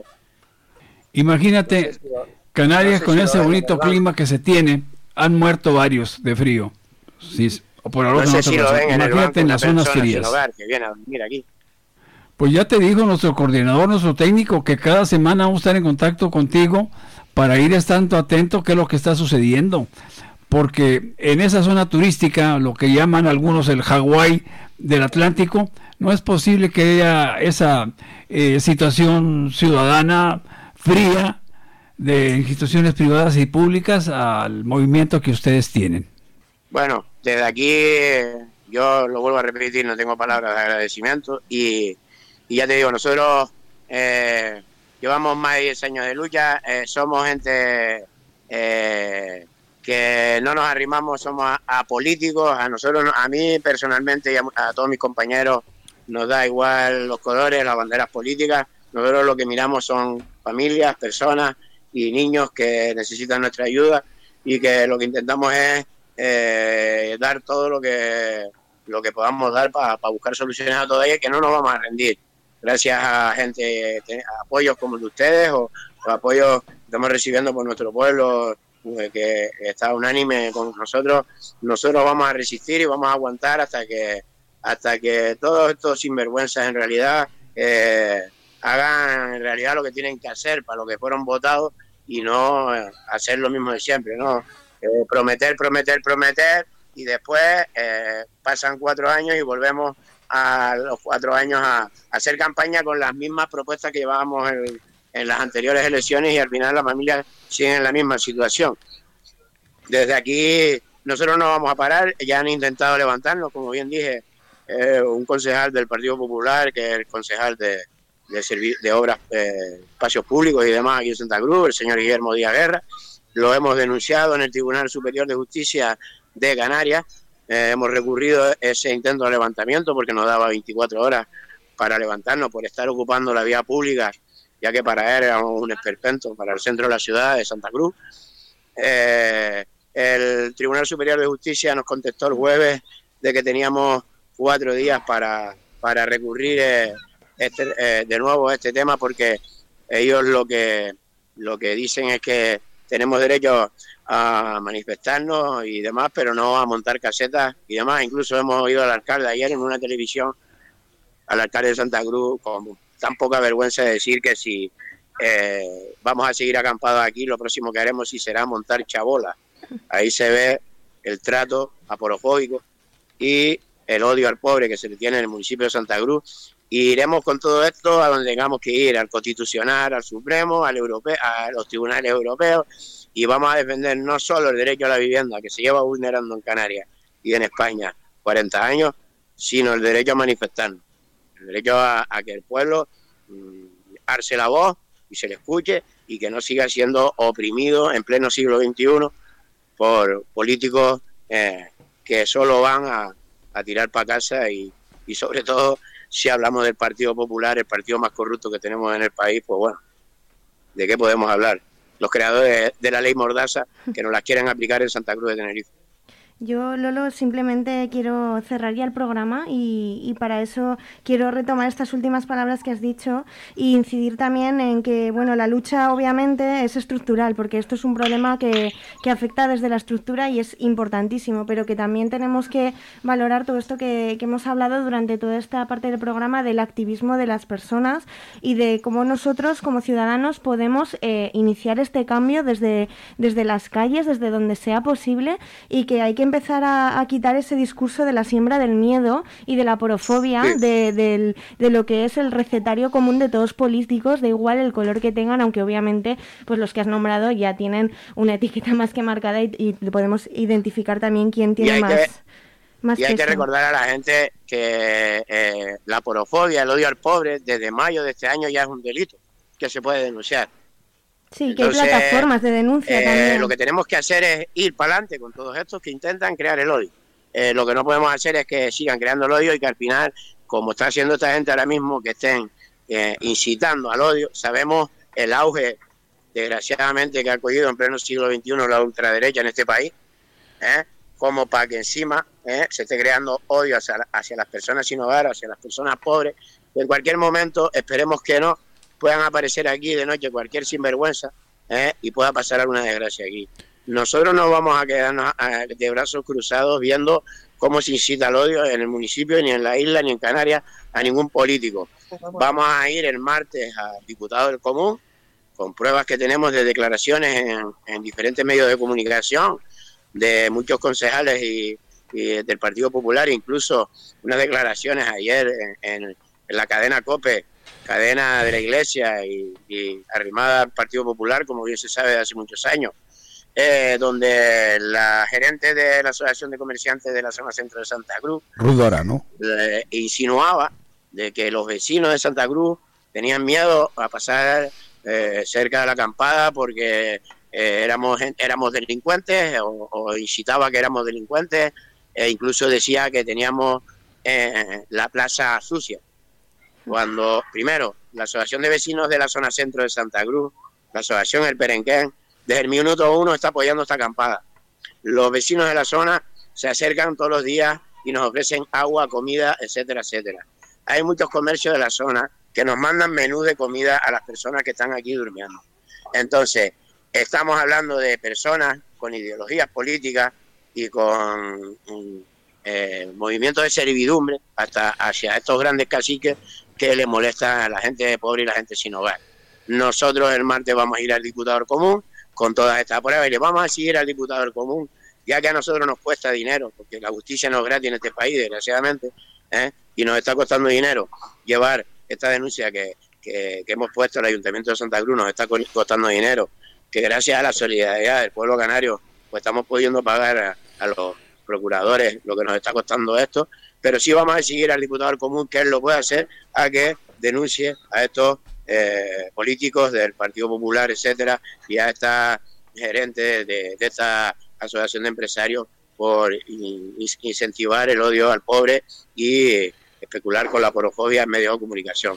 Imagínate, Canarias con ese bonito clima que se tiene, han muerto varios de frío. Sí, o por no sé si lo ven en Imagínate en las zonas frías. Que viene a dormir aquí. Pues ya te dijo nuestro coordinador, nuestro técnico, que cada semana vamos a estar en contacto contigo para ir estando atento a qué es lo que está sucediendo. Porque en esa zona turística, lo que llaman algunos el Hawái del Atlántico, no es posible que haya esa eh, situación ciudadana fría de instituciones privadas y públicas al movimiento que ustedes tienen. Bueno, desde aquí yo lo vuelvo a repetir, no tengo palabras de agradecimiento y, y ya te digo, nosotros eh, llevamos más de diez años de lucha, eh, somos gente eh, que no nos arrimamos, somos a, a políticos, a nosotros, a mí personalmente y a, a todos mis compañeros nos da igual los colores, las banderas políticas, nosotros lo que miramos son familias, personas y niños que necesitan nuestra ayuda y que lo que intentamos es Eh, dar todo lo que lo que podamos dar para pa buscar soluciones a todo ello, que no nos vamos a rendir gracias a gente, a apoyos como el de ustedes o, o apoyos que estamos recibiendo por nuestro pueblo pues, que está unánime con nosotros. Nosotros vamos a resistir y vamos a aguantar hasta que hasta que todos estos sinvergüenzas en realidad eh, hagan en realidad lo que tienen que hacer para lo que fueron votados y no eh, hacer lo mismo de siempre, ¿no? Eh, prometer, prometer, prometer y después eh, pasan cuatro años y volvemos a los cuatro años a, a hacer campaña con las mismas propuestas que llevábamos en, en las anteriores elecciones y al final las familias siguen en la misma situación. Desde aquí nosotros no vamos a parar, ya han intentado levantarnos, como bien dije, eh, un concejal del Partido Popular, que es el concejal de, de, servi- de obras, eh, espacios públicos y demás aquí en Santa Cruz, el señor Guillermo Díaz Guerra, lo hemos denunciado en el Tribunal Superior de Justicia de Canarias, eh, hemos recurrido ese intento de levantamiento porque nos daba veinticuatro horas para levantarnos por estar ocupando la vía pública, ya que para él era un esperpento para el centro de la ciudad de Santa Cruz. Eh, el Tribunal Superior de Justicia nos contestó el jueves de que teníamos cuatro días para, para recurrir eh, este, eh, de nuevo a este tema, porque ellos lo que, lo que dicen es que tenemos derecho a manifestarnos y demás, pero no a montar casetas y demás. Incluso hemos oído al alcalde ayer en una televisión, al alcalde de Santa Cruz, con tan poca vergüenza de decir que si eh, vamos a seguir acampados aquí, lo próximo que haremos sí será montar chabolas. Ahí se ve el trato aporofóbico y el odio al pobre que se le tiene en el municipio de Santa Cruz. Y iremos con todo esto a donde tengamos que ir, al Constitucional, al Supremo, al europeo, a los tribunales europeos, y vamos a defender no solo el derecho a la vivienda, que se lleva vulnerando en Canarias y en España cuarenta años, sino el derecho a manifestarnos, el derecho a, a que el pueblo mmm, alce la voz y se le escuche y que no siga siendo oprimido en pleno siglo veintiuno por políticos eh, que solo van a, a tirar para casa y, y sobre todo si hablamos del Partido Popular, el partido más corrupto que tenemos en el país, pues bueno, ¿de qué podemos hablar? Los creadores de la ley Mordaza que nos la quieren aplicar en Santa Cruz de Tenerife. Yo, Lolo, simplemente quiero cerrar ya el programa y, y para eso quiero retomar estas últimas palabras que has dicho e incidir también en que, bueno, la lucha obviamente es estructural, porque esto es un problema que, que afecta desde la estructura y es importantísimo, pero que también tenemos que valorar todo esto que, que hemos hablado durante toda esta parte del programa del activismo de las personas y de cómo nosotros como ciudadanos podemos eh, iniciar este cambio desde, desde las calles, desde donde sea posible, y que hay que empezar a, a quitar ese discurso de la siembra del miedo y de la porofobia, sí. de, de, de lo que es el recetario común de todos políticos, da igual el color que tengan, aunque obviamente pues los que has nombrado ya tienen una etiqueta más que marcada y, y podemos identificar también quién tiene más, que, más y hay peso. que recordar a la gente que eh, la porofobia, el odio al pobre, desde mayo de este año ya es un delito que se puede denunciar. Sí, que Entonces, hay plataformas de denuncia eh, también. Lo que tenemos que hacer es ir para adelante con todos estos que intentan crear el odio. Eh, lo que no podemos hacer es que sigan creando el odio y que al final, como está haciendo esta gente ahora mismo, que estén eh, incitando al odio. Sabemos el auge, desgraciadamente, que ha cogido en pleno siglo veintiuno la ultraderecha en este país, ¿eh? como para que encima ¿eh? se esté creando odio hacia, hacia las personas sin hogar, hacia las personas pobres. En cualquier momento, esperemos que no, puedan aparecer aquí de noche cualquier sinvergüenza ¿eh? y pueda pasar alguna desgracia aquí. Nosotros no vamos a quedarnos de brazos cruzados viendo cómo se incita al odio en el municipio, ni en la isla, ni en Canarias, a ningún político. Vamos a ir el martes al diputado del Común, con pruebas que tenemos de declaraciones en, en diferentes medios de comunicación, de muchos concejales y, y del Partido Popular, incluso unas declaraciones ayer en, en, en la cadena COPE, cadena de la Iglesia y, y arrimada al Partido Popular, como bien se sabe de hace muchos años, eh, donde la gerente de la Asociación de Comerciantes de la zona centro de Santa Cruz, Rudora, ¿no? Eh, insinuaba de que los vecinos de Santa Cruz tenían miedo a pasar eh, cerca de la acampada porque eh, éramos éramos delincuentes o, o incitaba que éramos delincuentes, e incluso decía que teníamos eh, la plaza sucia. Cuando, primero, la Asociación de Vecinos de la Zona Centro de Santa Cruz, la Asociación El Perenquén, desde el minuto uno está apoyando esta acampada. Los vecinos de la zona se acercan todos los días y nos ofrecen agua, comida, etcétera, etcétera. Hay muchos comercios de la zona que nos mandan menús de comida a las personas que están aquí durmiendo. Entonces, estamos hablando de personas con ideologías políticas y con eh, movimientos de servidumbre hasta hacia estos grandes caciques que le molestan a la gente pobre y la gente sin hogar. Nosotros el martes vamos a ir al diputado común con todas estas pruebas y le vamos a seguir al diputado común, ya que a nosotros nos cuesta dinero, porque la justicia no es gratis en este país, desgraciadamente, ¿eh? y nos está costando dinero llevar esta denuncia que, que, que hemos puesto al Ayuntamiento de Santa Cruz, nos está costando dinero, que gracias a la solidaridad del pueblo canario pues estamos pudiendo pagar a, a los procuradores lo que nos está costando esto, pero sí vamos a seguir al diputado común, que él lo puede hacer, a que denuncie a estos eh, políticos del Partido Popular, etcétera, y a esta gerente de, de esta asociación de empresarios por in, incentivar el odio al pobre y especular con la porofobia en medios de comunicación.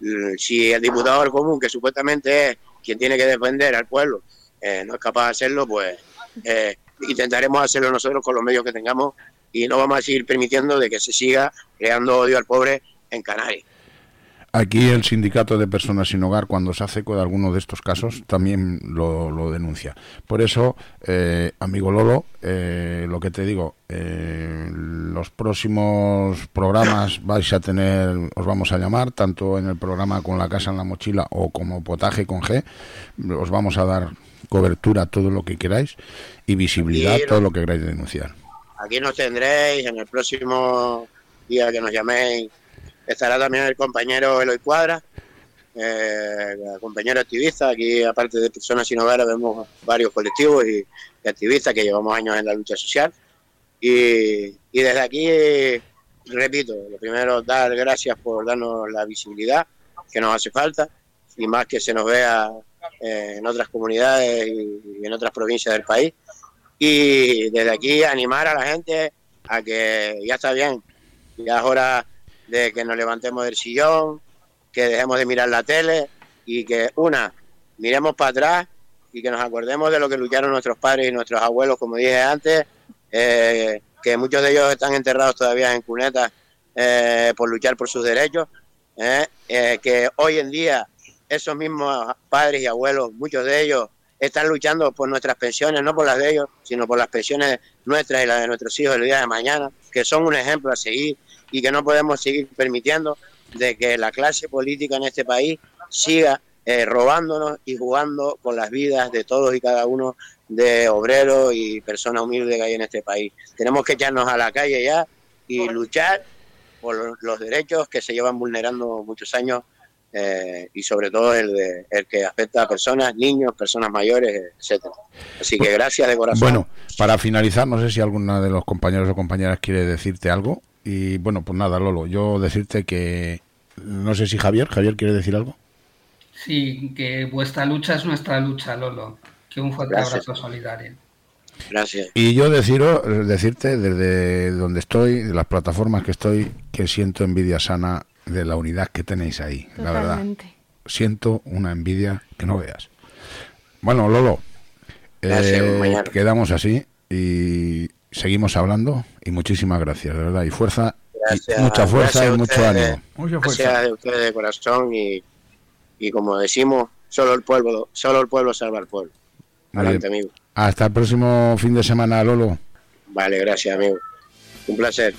Si el diputado común, que supuestamente es quien tiene que defender al pueblo, eh, no es capaz de hacerlo, pues eh, intentaremos hacerlo nosotros con los medios que tengamos y no vamos a seguir permitiendo de que se siga creando odio al pobre en Canarias. Aquí el sindicato de personas sin hogar, cuando se hace eco de alguno de estos casos, también lo, lo denuncia. Por eso, eh, amigo Lolo, eh, lo que te digo, eh, los próximos programas vais a tener, os vamos a llamar, tanto en el programa Con la Casa en la Mochila o como Potaje con G, os vamos a dar cobertura a todo lo que queráis y visibilidad a todo lo que queráis denunciar. Aquí nos tendréis, en el próximo día que nos llaméis, estará también el compañero Eloy Cuadra, eh, el compañero activista. Aquí, aparte de personas sin hogar, vemos varios colectivos y, y activistas que llevamos años en la lucha social. Y, y desde aquí, repito, lo primero, dar gracias por darnos la visibilidad que nos hace falta, y más que se nos vea eh, en otras comunidades y, y en otras provincias del país. Y desde aquí animar a la gente a que ya está bien, ya es hora de que nos levantemos del sillón, que dejemos de mirar la tele y que, una, miremos para atrás y que nos acordemos de lo que lucharon nuestros padres y nuestros abuelos, como dije antes, eh, que muchos de ellos están enterrados todavía en cunetas eh, por luchar por sus derechos, eh, eh, que hoy en día esos mismos padres y abuelos, muchos de ellos, están luchando por nuestras pensiones, no por las de ellos, sino por las pensiones nuestras y las de nuestros hijos el día de mañana, que son un ejemplo a seguir, y que no podemos seguir permitiendo de que la clase política en este país siga eh, robándonos y jugando con las vidas de todos y cada uno de obreros y personas humildes que hay en este país. Tenemos que echarnos a la calle ya y luchar por los, los derechos que se llevan vulnerando muchos años, eh, y sobre todo el, de, el que afecta a personas, niños, personas mayores, etcétera. Así que gracias de corazón. Bueno, para finalizar, no sé si alguna de los compañeros o compañeras quiere decirte algo. Y bueno, pues nada, Lolo, yo decirte que, no sé si Javier, Javier quiere decir algo. Sí, que vuestra lucha es nuestra lucha, Lolo. Que un fuerte Gracias. abrazo solidario. Gracias. Y yo deciros, decirte desde donde estoy, de las plataformas que estoy, que siento envidia sana de la unidad que tenéis ahí, la verdad. Totalmente. Siento una envidia que no veas. Bueno, Lolo, Gracias, eh, mañana. quedamos así y seguimos hablando y muchísimas gracias, de verdad, y fuerza, Gracias, y mucha fuerza gracias y a mucho ustedes, ánimo. Mucha Gracias fuerza. de ustedes de corazón y, y como decimos, solo el pueblo, solo el pueblo salva al pueblo. Muy Adelante, bien. amigo. Hasta el próximo fin de semana, Lolo. Vale, gracias, amigo. Un placer.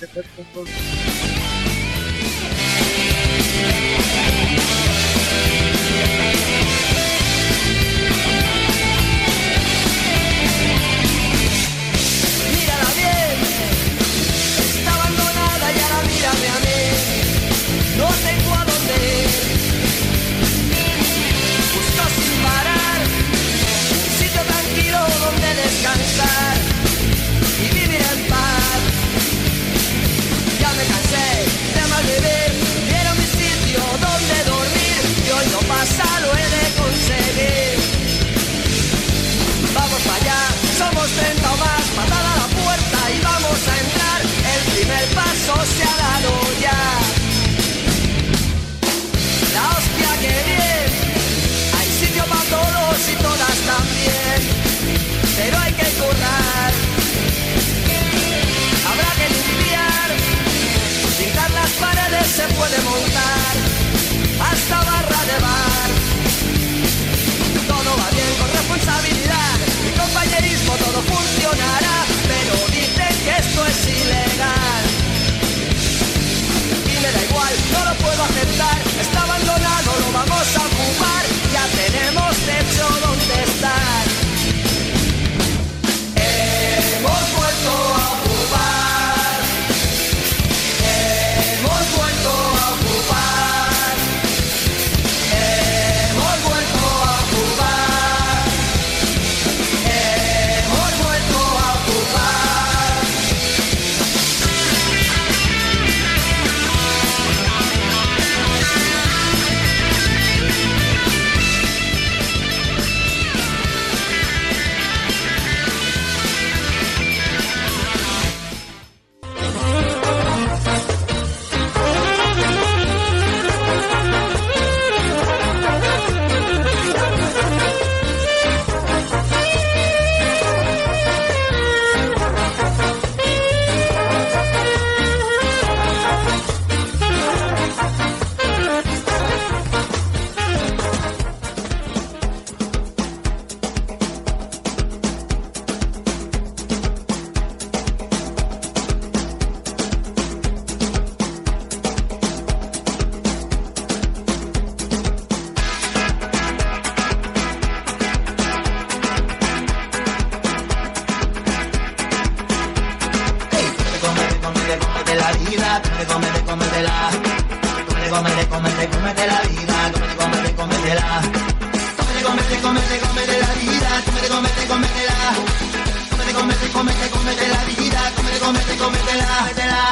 Mírala bien, está abandonada y ahora mírame a mí. No tengo a dónde ir. Busco sin parar un sitio tranquilo donde descansar y vivir en paz. Ya me cansé de malvivir, quiero mi sitio donde dormir. cómete, cómete, cómetela. Cómete, cómete, cómete, cómete la vida, cómete, cómete, cómetela. Cómete, cómete, cómete, cómete la vida, cómete, cómete, cómetela. Cómete, cómete, cómete, cómete la vida, cómete, cómete, cómetela.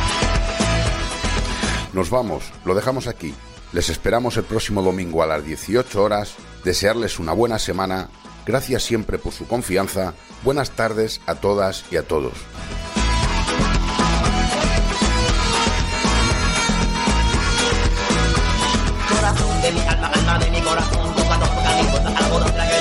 Nos vamos, lo dejamos aquí. Les esperamos el próximo domingo a las dieciocho horas. Desearles una buena semana. Gracias siempre por su confianza. Buenas tardes a todas y a todos. Corazón de mi alma, alma de mi corazón, toca, toca mi voz, algodón, traje